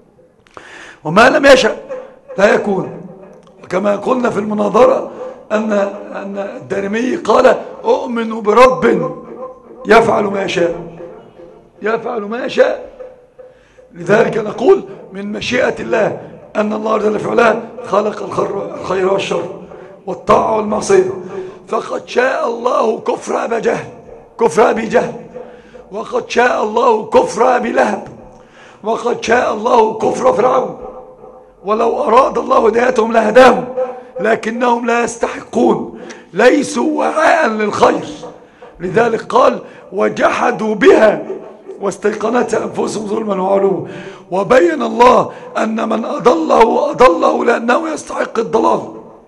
وما لم يشأ لا يكون. وكما قلنا في المناظرة أن, أن الدارمي قال أؤمن برب يفعل ما يشاء، يفعل ما يشاء. لذلك نقول من مشيئة الله أن الله جل في علاه خلق الخير والشر والطاعة والمعصية. فقد شاء الله كفر أبي جهل، كفر أبي جهل، وقد شاء الله كفر أبي لهب، وقد شاء الله كفر فرعون. ولو أراد الله هدايتهم لهداهم، لكنهم لا يستحقون، ليسوا وعاء للخير. لذلك قال وجحدوا بها واستيقنتها أنفسهم ظلما وعلوا. وبين الله أن من أضله أضله لأنه يستحق الضلال،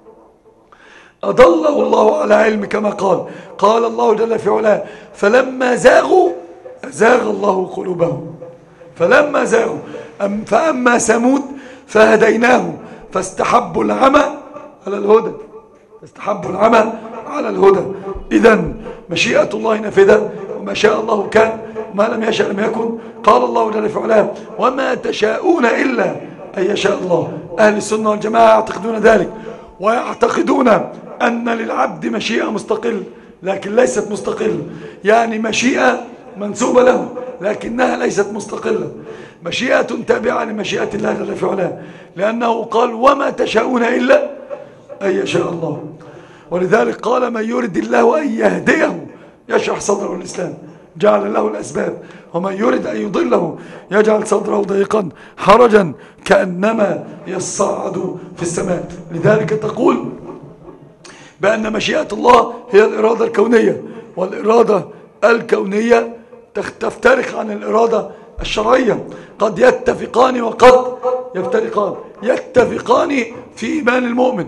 أضله الله على علم، كما قال قال الله جل في علاه فلما زاغوا أزاغ الله قلوبهم. فلما زاغوا أم فأما ثمود فهديناهم فاستحبوا العمى على الهدى، فاستحبوا العمى على الهدى. إذن مشيئة الله نافذة، وما شاء الله كان، وما لم يشأ لم يكن. قال الله جل في علاه وما تشاءون إلا أن يشاء الله. أهل السنة والجماعة يعتقدون ذلك، ويعتقدون أن للعبد مشيئة مستقل لكن ليست مستقلة، يعني مشيئة منسوبة له لكنها ليست مستقلة، مشيئة تابعة لمشيئة الله جل في علاه، لأنه قال وما تشاءون إلا أن يشاء الله. ولذلك قال من يرد الله أن يهديه يشرح صدره الإسلام، جعل له الأسباب، ومن يرد أن يضله يجعل صدره ضيقا حرجا كأنما يصعد في السماء. لذلك تقول بأن مشيئة الله هي الإرادة الكونية، والإرادة الكونية تفترق عن الإرادة الشرعية، قد يتفقان وقد يفترقان. يتفقان في إيمان المؤمن،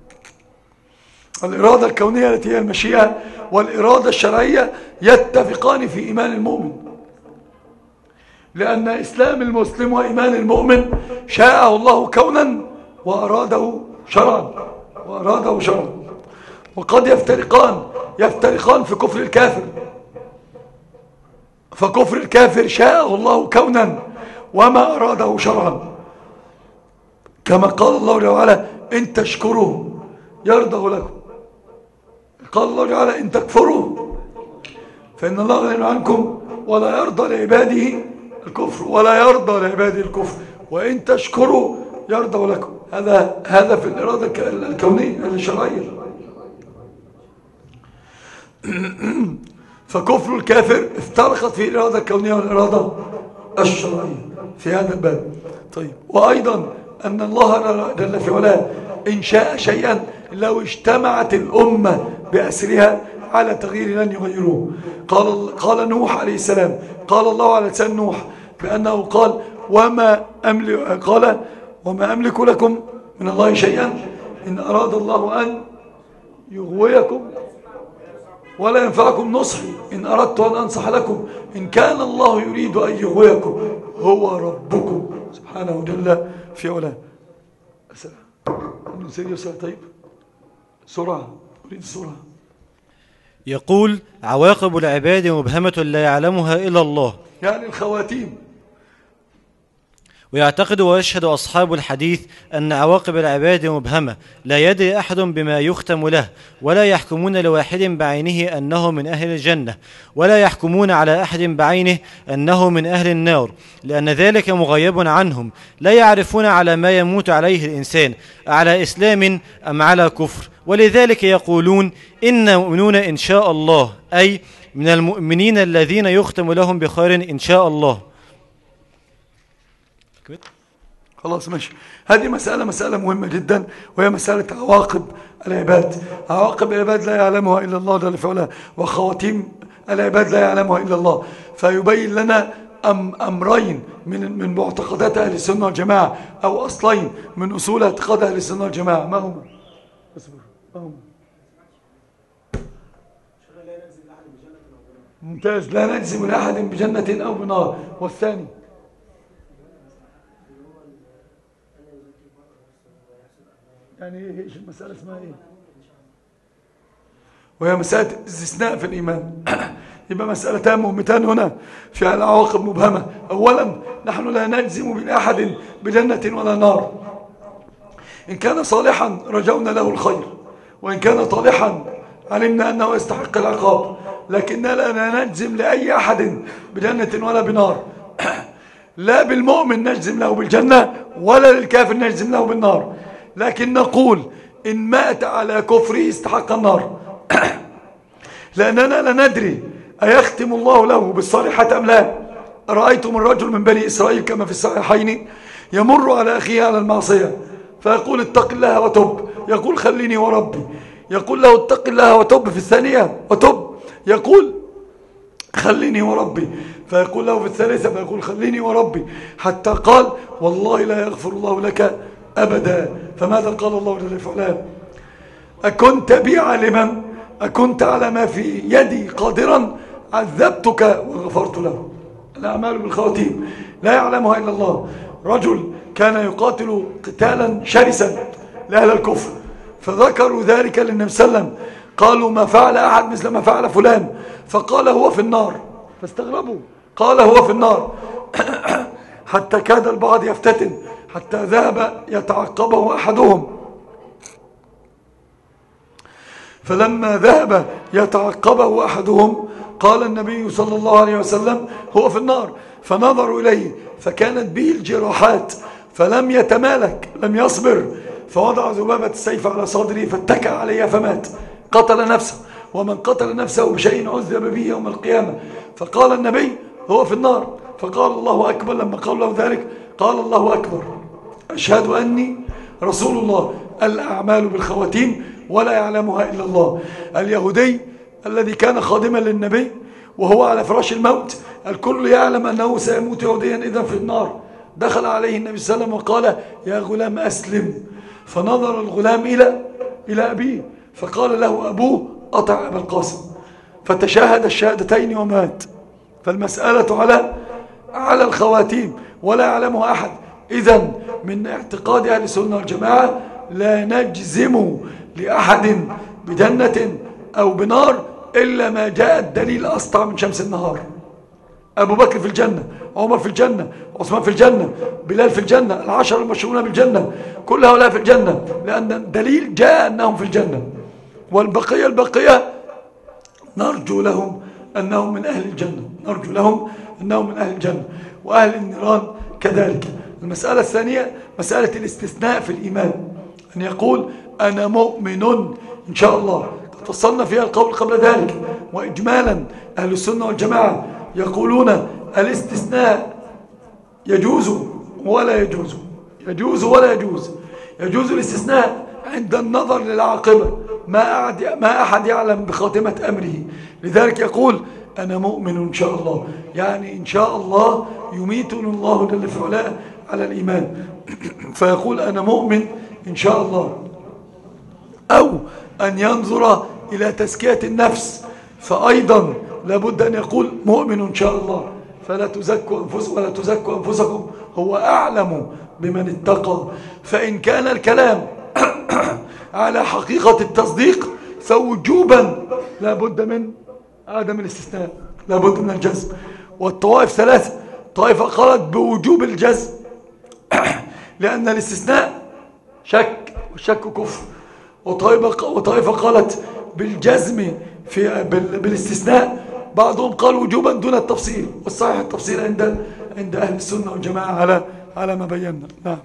الإرادة الكونية التي هي المشيئة والإرادة الشرعية يتفقان في إيمان المؤمن، لأن إسلام المسلم وإيمان المؤمن شاءه الله كونا وأراده شرعا، وأراده شرعا. وقد يفترقان يفترقان في كفر الكافر، فكفر الكافر شاءه الله كونا وما أراده شرعا، كما قال الله جل وعلا إن تشكروا يرضه لكم. قال الله تعالى إن تكفروا فإن الله غني عنكم ولا يرضى لعباده الكفر ولا يرضى لعباده الكفر وإن تشكروا يرضى لكم. هذا هذا في الإرادة الكونية الشرعية. فكفر الكافر افترقت في الإرادة الكونية والإرادة الشرعية في هذا الباب. طيب، وأيضا أن الله جل في علاه إن شاء شيئا لو اجتمعت الأمة بأسرها على تغيير لن يغيروه. قال قال نوح عليه السلام، قال الله على لسان نوح بأنه قال وما أملك قال وما أملك لكم من الله شيئا إن أراد الله أن يغويكم ولا ينفعكم نصحي إن أردت أن أنصح لكم إن كان الله يريد أن يغويكم هو ربكم سبحانه جل في علاه. طيب سرعة، أريد سرعة. يقول عواقب العباد مبهمة لا يعلمها إلا الله، يعني الخواتيم. ويعتقد ويشهد أصحاب الحديث أن عواقب العباد مبهمة لا يدري أحد بما يختم له، ولا يحكمون لواحد بعينه أنه من أهل الجنة، ولا يحكمون على أحد بعينه أنه من أهل النار، لأن ذلك مغيب عنهم، لا يعرفون على ما يموت عليه الإنسان على إسلام أم على كفر، ولذلك يقولون إن مؤمنون إن شاء الله، أي من المؤمنين الذين يختم لهم بخير إن شاء الله. خلاص ماشي. هذه مسألة مسألة مهمة جدا، وهي مسألة عواقب العباد. عواقب العباد لا يعلمها إلا الله جل في علاه، وخواتيم العباد لا يعلمها إلا الله. فيبين لنا أم أمرين من من معتقدات أهل السنة والجماعة، أو أصلين من أصول اعتقاد أهل السنة والجماعة. ما هما؟ ما هما؟ ممتاز. لا نجزم لأحد بجنة أو بنار. والثاني يعني ايش المسألة اسمها ايه؟ وهي مسألة استثناء في الإيمان. يبقى مسألتان مهمتان هنا في العواقب مبهمة. أولا نحن لا نجزم بأحد بجنة ولا نار. إن كان صالحا رجونا له الخير، وإن كان طالحا علمنا أنه يستحق العقاب، لكننا لا نجزم لأي أحد بجنة ولا بنار. لا بالمؤمن نجزم له بالجنة، ولا للكافر نجزم له بالنار، لكن نقول إن مات على كفره استحق النار. لأننا لا ندري أيختم الله له بالصالحات أم لا. رأيتم الرجل من بني إسرائيل كما في الصحيحين يمر على أخيه على المعصية فيقول اتق الله وتب، يقول خليني وربي، يقول له اتق الله وتب في الثانية وتب، يقول خليني وربي، فيقول له في الثالثة فيقول خليني وربي، حتى قال والله لا يغفر الله لك أبدا. فماذا قال الله جل وعلا؟ أكنت بي عالما، أكنت على ما في يدي قادرا، عذبتك وغفرت له. الأعمال بالخواتيم لا يعلمها إلا الله. رجل كان يقاتل قتالا شرسا لأهل الكفر، فذكروا ذلك للنبي صلى الله عليه وسلم، قالوا ما فعل أحد مثل ما فعل فلان، فقال هو في النار، فاستغربوا، قال هو في النار. حتى كاد البعض يفتتن، حتى ذهب يتعقبه أحدهم، فلما ذهب يتعقبه أحدهم قال النبي صلى الله عليه وسلم هو في النار، فنظروا إليه فكانت به الجراحات فلم يتمالك، لم يصبر، فوضع ذبابة السيف على صدره فاتكى عليها فمات، قتل نفسه. ومن قتل نفسه بشيء عذب به يوم القيامة. فقال النبي هو في النار، فقال الله أكبر. لما قال له ذلك قال الله أكبر أشهد أني رسول الله. الأعمال بالخواتيم ولا يعلمها إلا الله. اليهودي الذي كان خادما للنبي وهو على فراش الموت، الكل يعلم أنه سيموت يهوديا إذا في النار، دخل عليه النبي صلى الله عليه وسلم وقال يا غلام أسلم، فنظر الغلام إلى إلى أبيه فقال له أبوه أطع أبا القاسم، فتشاهد الشهادتين ومات. فالمسألة على على الخواتيم ولا يعلمها أحد. إذن من اعتقاد أهل السنة والجماعة لا نجزم لأحد بجنة أو بنار إلا ما جاء الدليل أسطع من شمس النهار. أبو بكر في الجنة، عمر في الجنة، عثمان في الجنة، بلال في الجنة، العشر المشهورون بالجنة، كل هؤلاء في الجنة، لأن الدليل جاء أنهم في الجنة. والبقية البقية نرجو لهم أنهم من أهل الجنة، نرجو لهم أنهم من أهل الجنة، وأهل النيران كذلك. المسألة الثانية مسألة الاستثناء في الإيمان، أن يقول أنا مؤمن إن شاء الله، فصلنا فيها القول قبل ذلك. وإجمالا أهل السنة والجماعة يقولون الاستثناء يجوز ولا يجوز، يجوز ولا يجوز. يجوز الاستثناء عند النظر للعاقبة، ما أحد ما أحد يعلم بخاتمة أمره، لذلك يقول أنا مؤمن إن شاء الله، يعني إن شاء الله يميتنا الله جل في علاه على الإيمان فيقول أنا مؤمن إن شاء الله. أو أن ينظر إلى تزكية النفس، فأيضا لابد أن يقول مؤمن إن شاء الله، فلا تزكوا أنفسكم ولا تزكوا أنفسكم هو أعلم بمن اتقى. فإن كان الكلام على حقيقة التصديق فوجوبا لابد من عدم الاستثناء، لابد من الجزم. والطوائف ثلاثة، طائفة قالت بوجوب الجزم لأن الاستثناء شك والشك كفر، وطائفة قالت بالجزم في بالاستثناء، بعضهم قال وجوبا دون التفصيل، والصحيح التفصيل عند عند أهل السنة والجماعة على على ما بينا. نعم.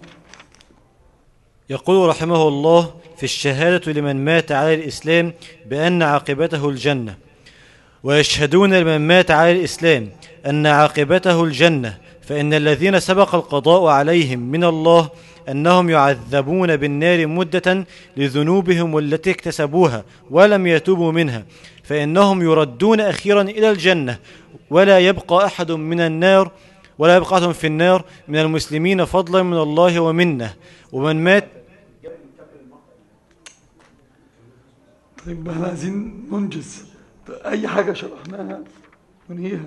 يقول رحمه الله في الشهادة لمن مات على الإسلام بأن عاقبته الجنة، ويشهدون لمن مات على الإسلام أن عاقبته الجنة، فإن الذين سبق القضاء عليهم من الله أنهم يعذبون بالنار مدة لذنوبهم التي اكتسبوها ولم يتوبوا منها، فإنهم يردون أخيرا إلى الجنة، ولا يبقى أحد من النار ولا يبقى أحد في النار من المسلمين فضلا من الله ومنه. ومن مات. طيب احنا عايزين ننجز أي حاجة شرحناها ننهيها.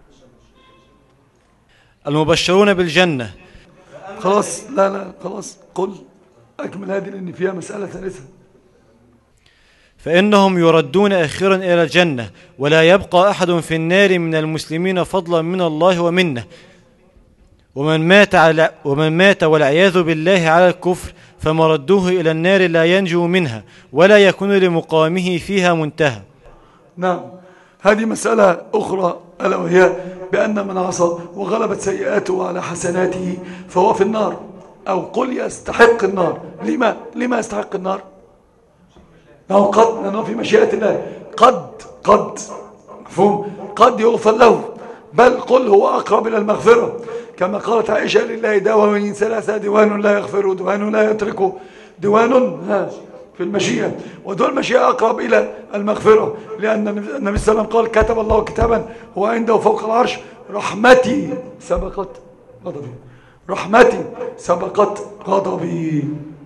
المبشرون بالجنة. خلاص لا لا خلاص قل أكمل هذه لأن فيها مسألة ثالثة. فإنهم يردون أخيرا إلى الجنة، ولا يبقى أحد في النار من المسلمين فضلا من الله ومنه. ومن مات على ومن مات والعياذ بالله على الكفر فمردوه إلى النار لا ينجو منها ولا يكون لمقامه فيها منتهى. نعم، هذه مسألة أخرى ألا وهي بأن من عصى وغلبت سيئاته على حسناته فهو في النار، أو قل يستحق النار. لما لما يستحق النار؟ لأنه قد لأنه في مشيئة الله قد قد مفهوم قد يغفر له، بل قل هو أقرب إلى المغفرة، كما قالت عائشة لله دواء ثلاثة ديوان لا يغفر ديوان لا يترك ديوان ها في المشيئة، ودول المشيئة أقرب إلى المغفرة، لأن النبي صلى الله عليه وسلم قال كتب الله كتابا هو عنده فوق العرش رحمتي سبقت غضبي، رحمتي سبقت غضبي.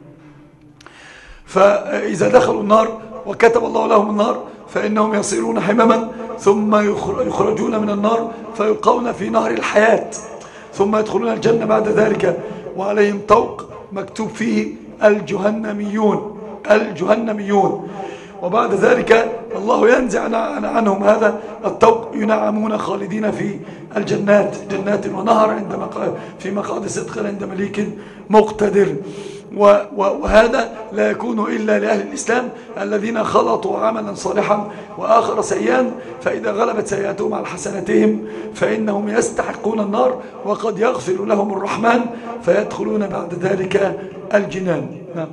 فإذا دخلوا النار وكتب الله لهم النار فإنهم يصيرون حمما ثم يخرجون من النار فيلقون في نهر الحياة ثم يدخلون الجنة بعد ذلك، وعليهم طوق مكتوب فيه الجهنميون الجهنميون وبعد ذلك الله ينزع عنهم هذا الطوق، ينعمون خالدين في الجنات، جنات ونهر عند في مقعد صدق عند مليك مقتدر. وهذا لا يكون إلا لأهل الإسلام الذين خلطوا عملا صالحا وآخر سيئا، فإذا غلبت سيئاتهم على حسناتهم فإنهم يستحقون النار، وقد يغفر لهم الرحمن فيدخلون بعد ذلك الجنان. نعم.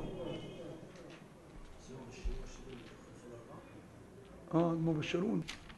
آه المبشرون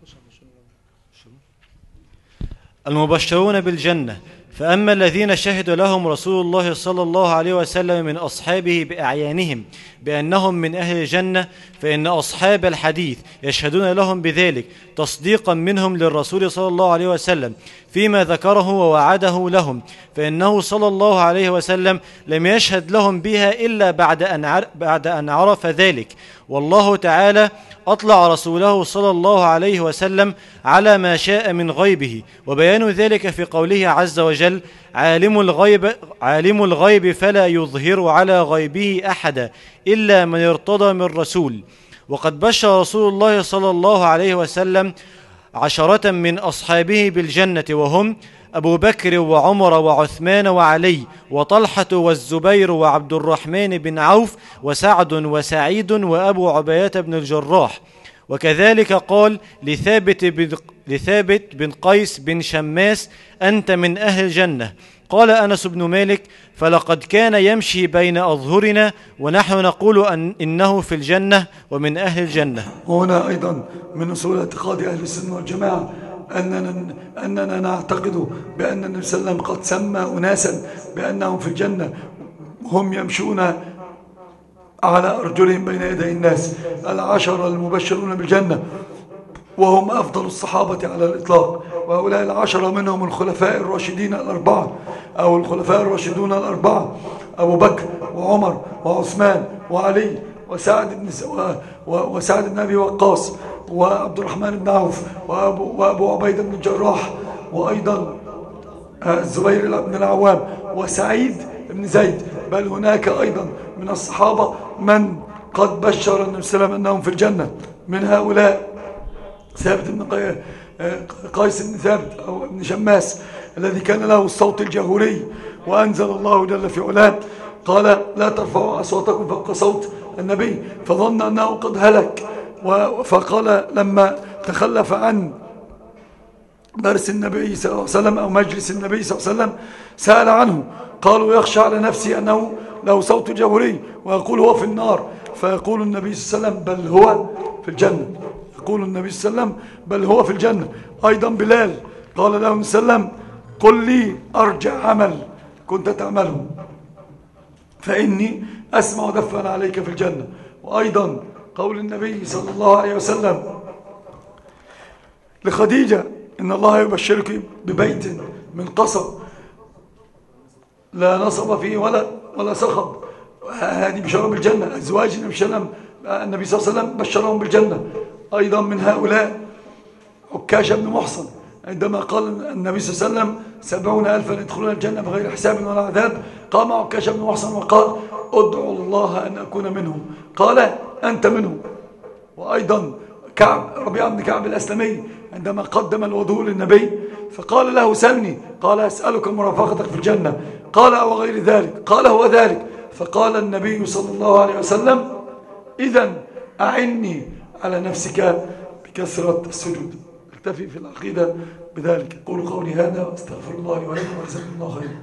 المبشرون بالجنة. فأما الذين شهد لهم رسول الله صلى الله عليه وسلم من أصحابه بأعيانهم بأنهم من أهل الجنة، فإن أصحاب الحديث يشهدون لهم بذلك تصديقا منهم للرسول صلى الله عليه وسلم فيما ذكره ووعده لهم، فإنه صلى الله عليه وسلم لم يشهد لهم بها إلا بعد أن بعد أن عرف ذلك، والله تعالى أطلع رسوله صلى الله عليه وسلم على ما شاء من غيبه، وبيان ذلك في قوله عز وجل عالم الغيب, عالم الغيب فلا يظهر على غيبه أحدا إلا من ارتضى من رسول. وقد بشر رسول الله صلى الله عليه وسلم عشرة من أصحابه بالجنة، وهم أبو بكر وعمر وعثمان وعلي وطلحة والزبير وعبد الرحمن بن عوف وسعد وسعيد وأبو عبيدة بن الجراح. وكذلك قال لثابت بن, لثابت بن قيس بن شماس: أنت من أهل الجنة. قال أنس بن مالك: فلقد كان يمشي بين أظهرنا ونحن نقول أن إنه في الجنة ومن أهل الجنة. وهنا أيضا من أصول اعتقاد أهل السنة والجماعة أننا, أننا نعتقد بأن النبي صلى الله عليه وسلم قد سمى أناسا بأنهم في الجنة، هم يمشون على أرجلهم بين يدي الناس، العشرة المبشرون بالجنة، وهم أفضل الصحابة على الإطلاق. وهؤلاء العشرة منهم الخلفاء الراشدين الأربعة أو الخلفاء الراشدون الأربعة: أبو بكر وعمر وعثمان وعلي وسعد بن وسعد بن أبي وقاص وعبد الرحمن بن عوف وأبو, وأبو عبيدة بن الجراح، وأيضا الزبير بن العوام وسعيد بن زيد. بل هناك أيضا من الصحابة من قد بشر النبي صلى الله عليه وسلم أنهم في الجنة. من هؤلاء ثابت بن قيس بن ثابت أو ابن شماس الذي كان له الصوت الجهوري، وأنزل الله جل في علاه قال: لا ترفعوا أصواتكم فوق صوت النبي، فظن أنه قد هلك، فقال لما تخلف عن درس النبي صلى الله عليه وسلم أو مجلس النبي صلى الله عليه وسلم سأل عنه، قالوا: يخشى على نفسي أنه له صوت جهوري ويقول هو في النار، فيقول النبي صلى الله عليه وسلم: بل هو في الجنة. يقول النبي صلى الله عليه وسلم: بل هو في الجنة. أيضا بلال قال له النبي صلى الله عليه وسلم: قل لي أرجع عمل كنت تعمله فإني أسمع دفا عليك في الجنة. وأيضا قول النبي صلى الله عليه وسلم لخديجة: إن الله يبشرك ببيت من قصب لا نصب فيه ولا ولا صخب. هذه بشرى بالجنة. أزواج النبي صلى الله عليه وسلم بشرهم بالجنة. أيضا من هؤلاء عكاشة بن محصن، عندما قال النبي صلى الله عليه وسلم: سبعون ألفا يدخلون الجنة بغير حساب ولا عذاب، قام عكاشة بن محصن وقال: ادعوا الله أن أكون منهم، قال: أنت منهم. وأيضا كعب ربيعة بن كعب الأسلمي عندما قدم الوضوء للنبي فقال له: سلني، قال: أسألك مرافقتك في الجنة، قال: أو غير ذلك، قال: هو ذلك. فقال النبي صلى الله عليه وسلم: إذن أعني على نفسك بكثرة السجود. اكتفي في العقيدة بذلك. قولوا قولي هذا واستغفر الله لي ولكم وجزاكم الله خيرا.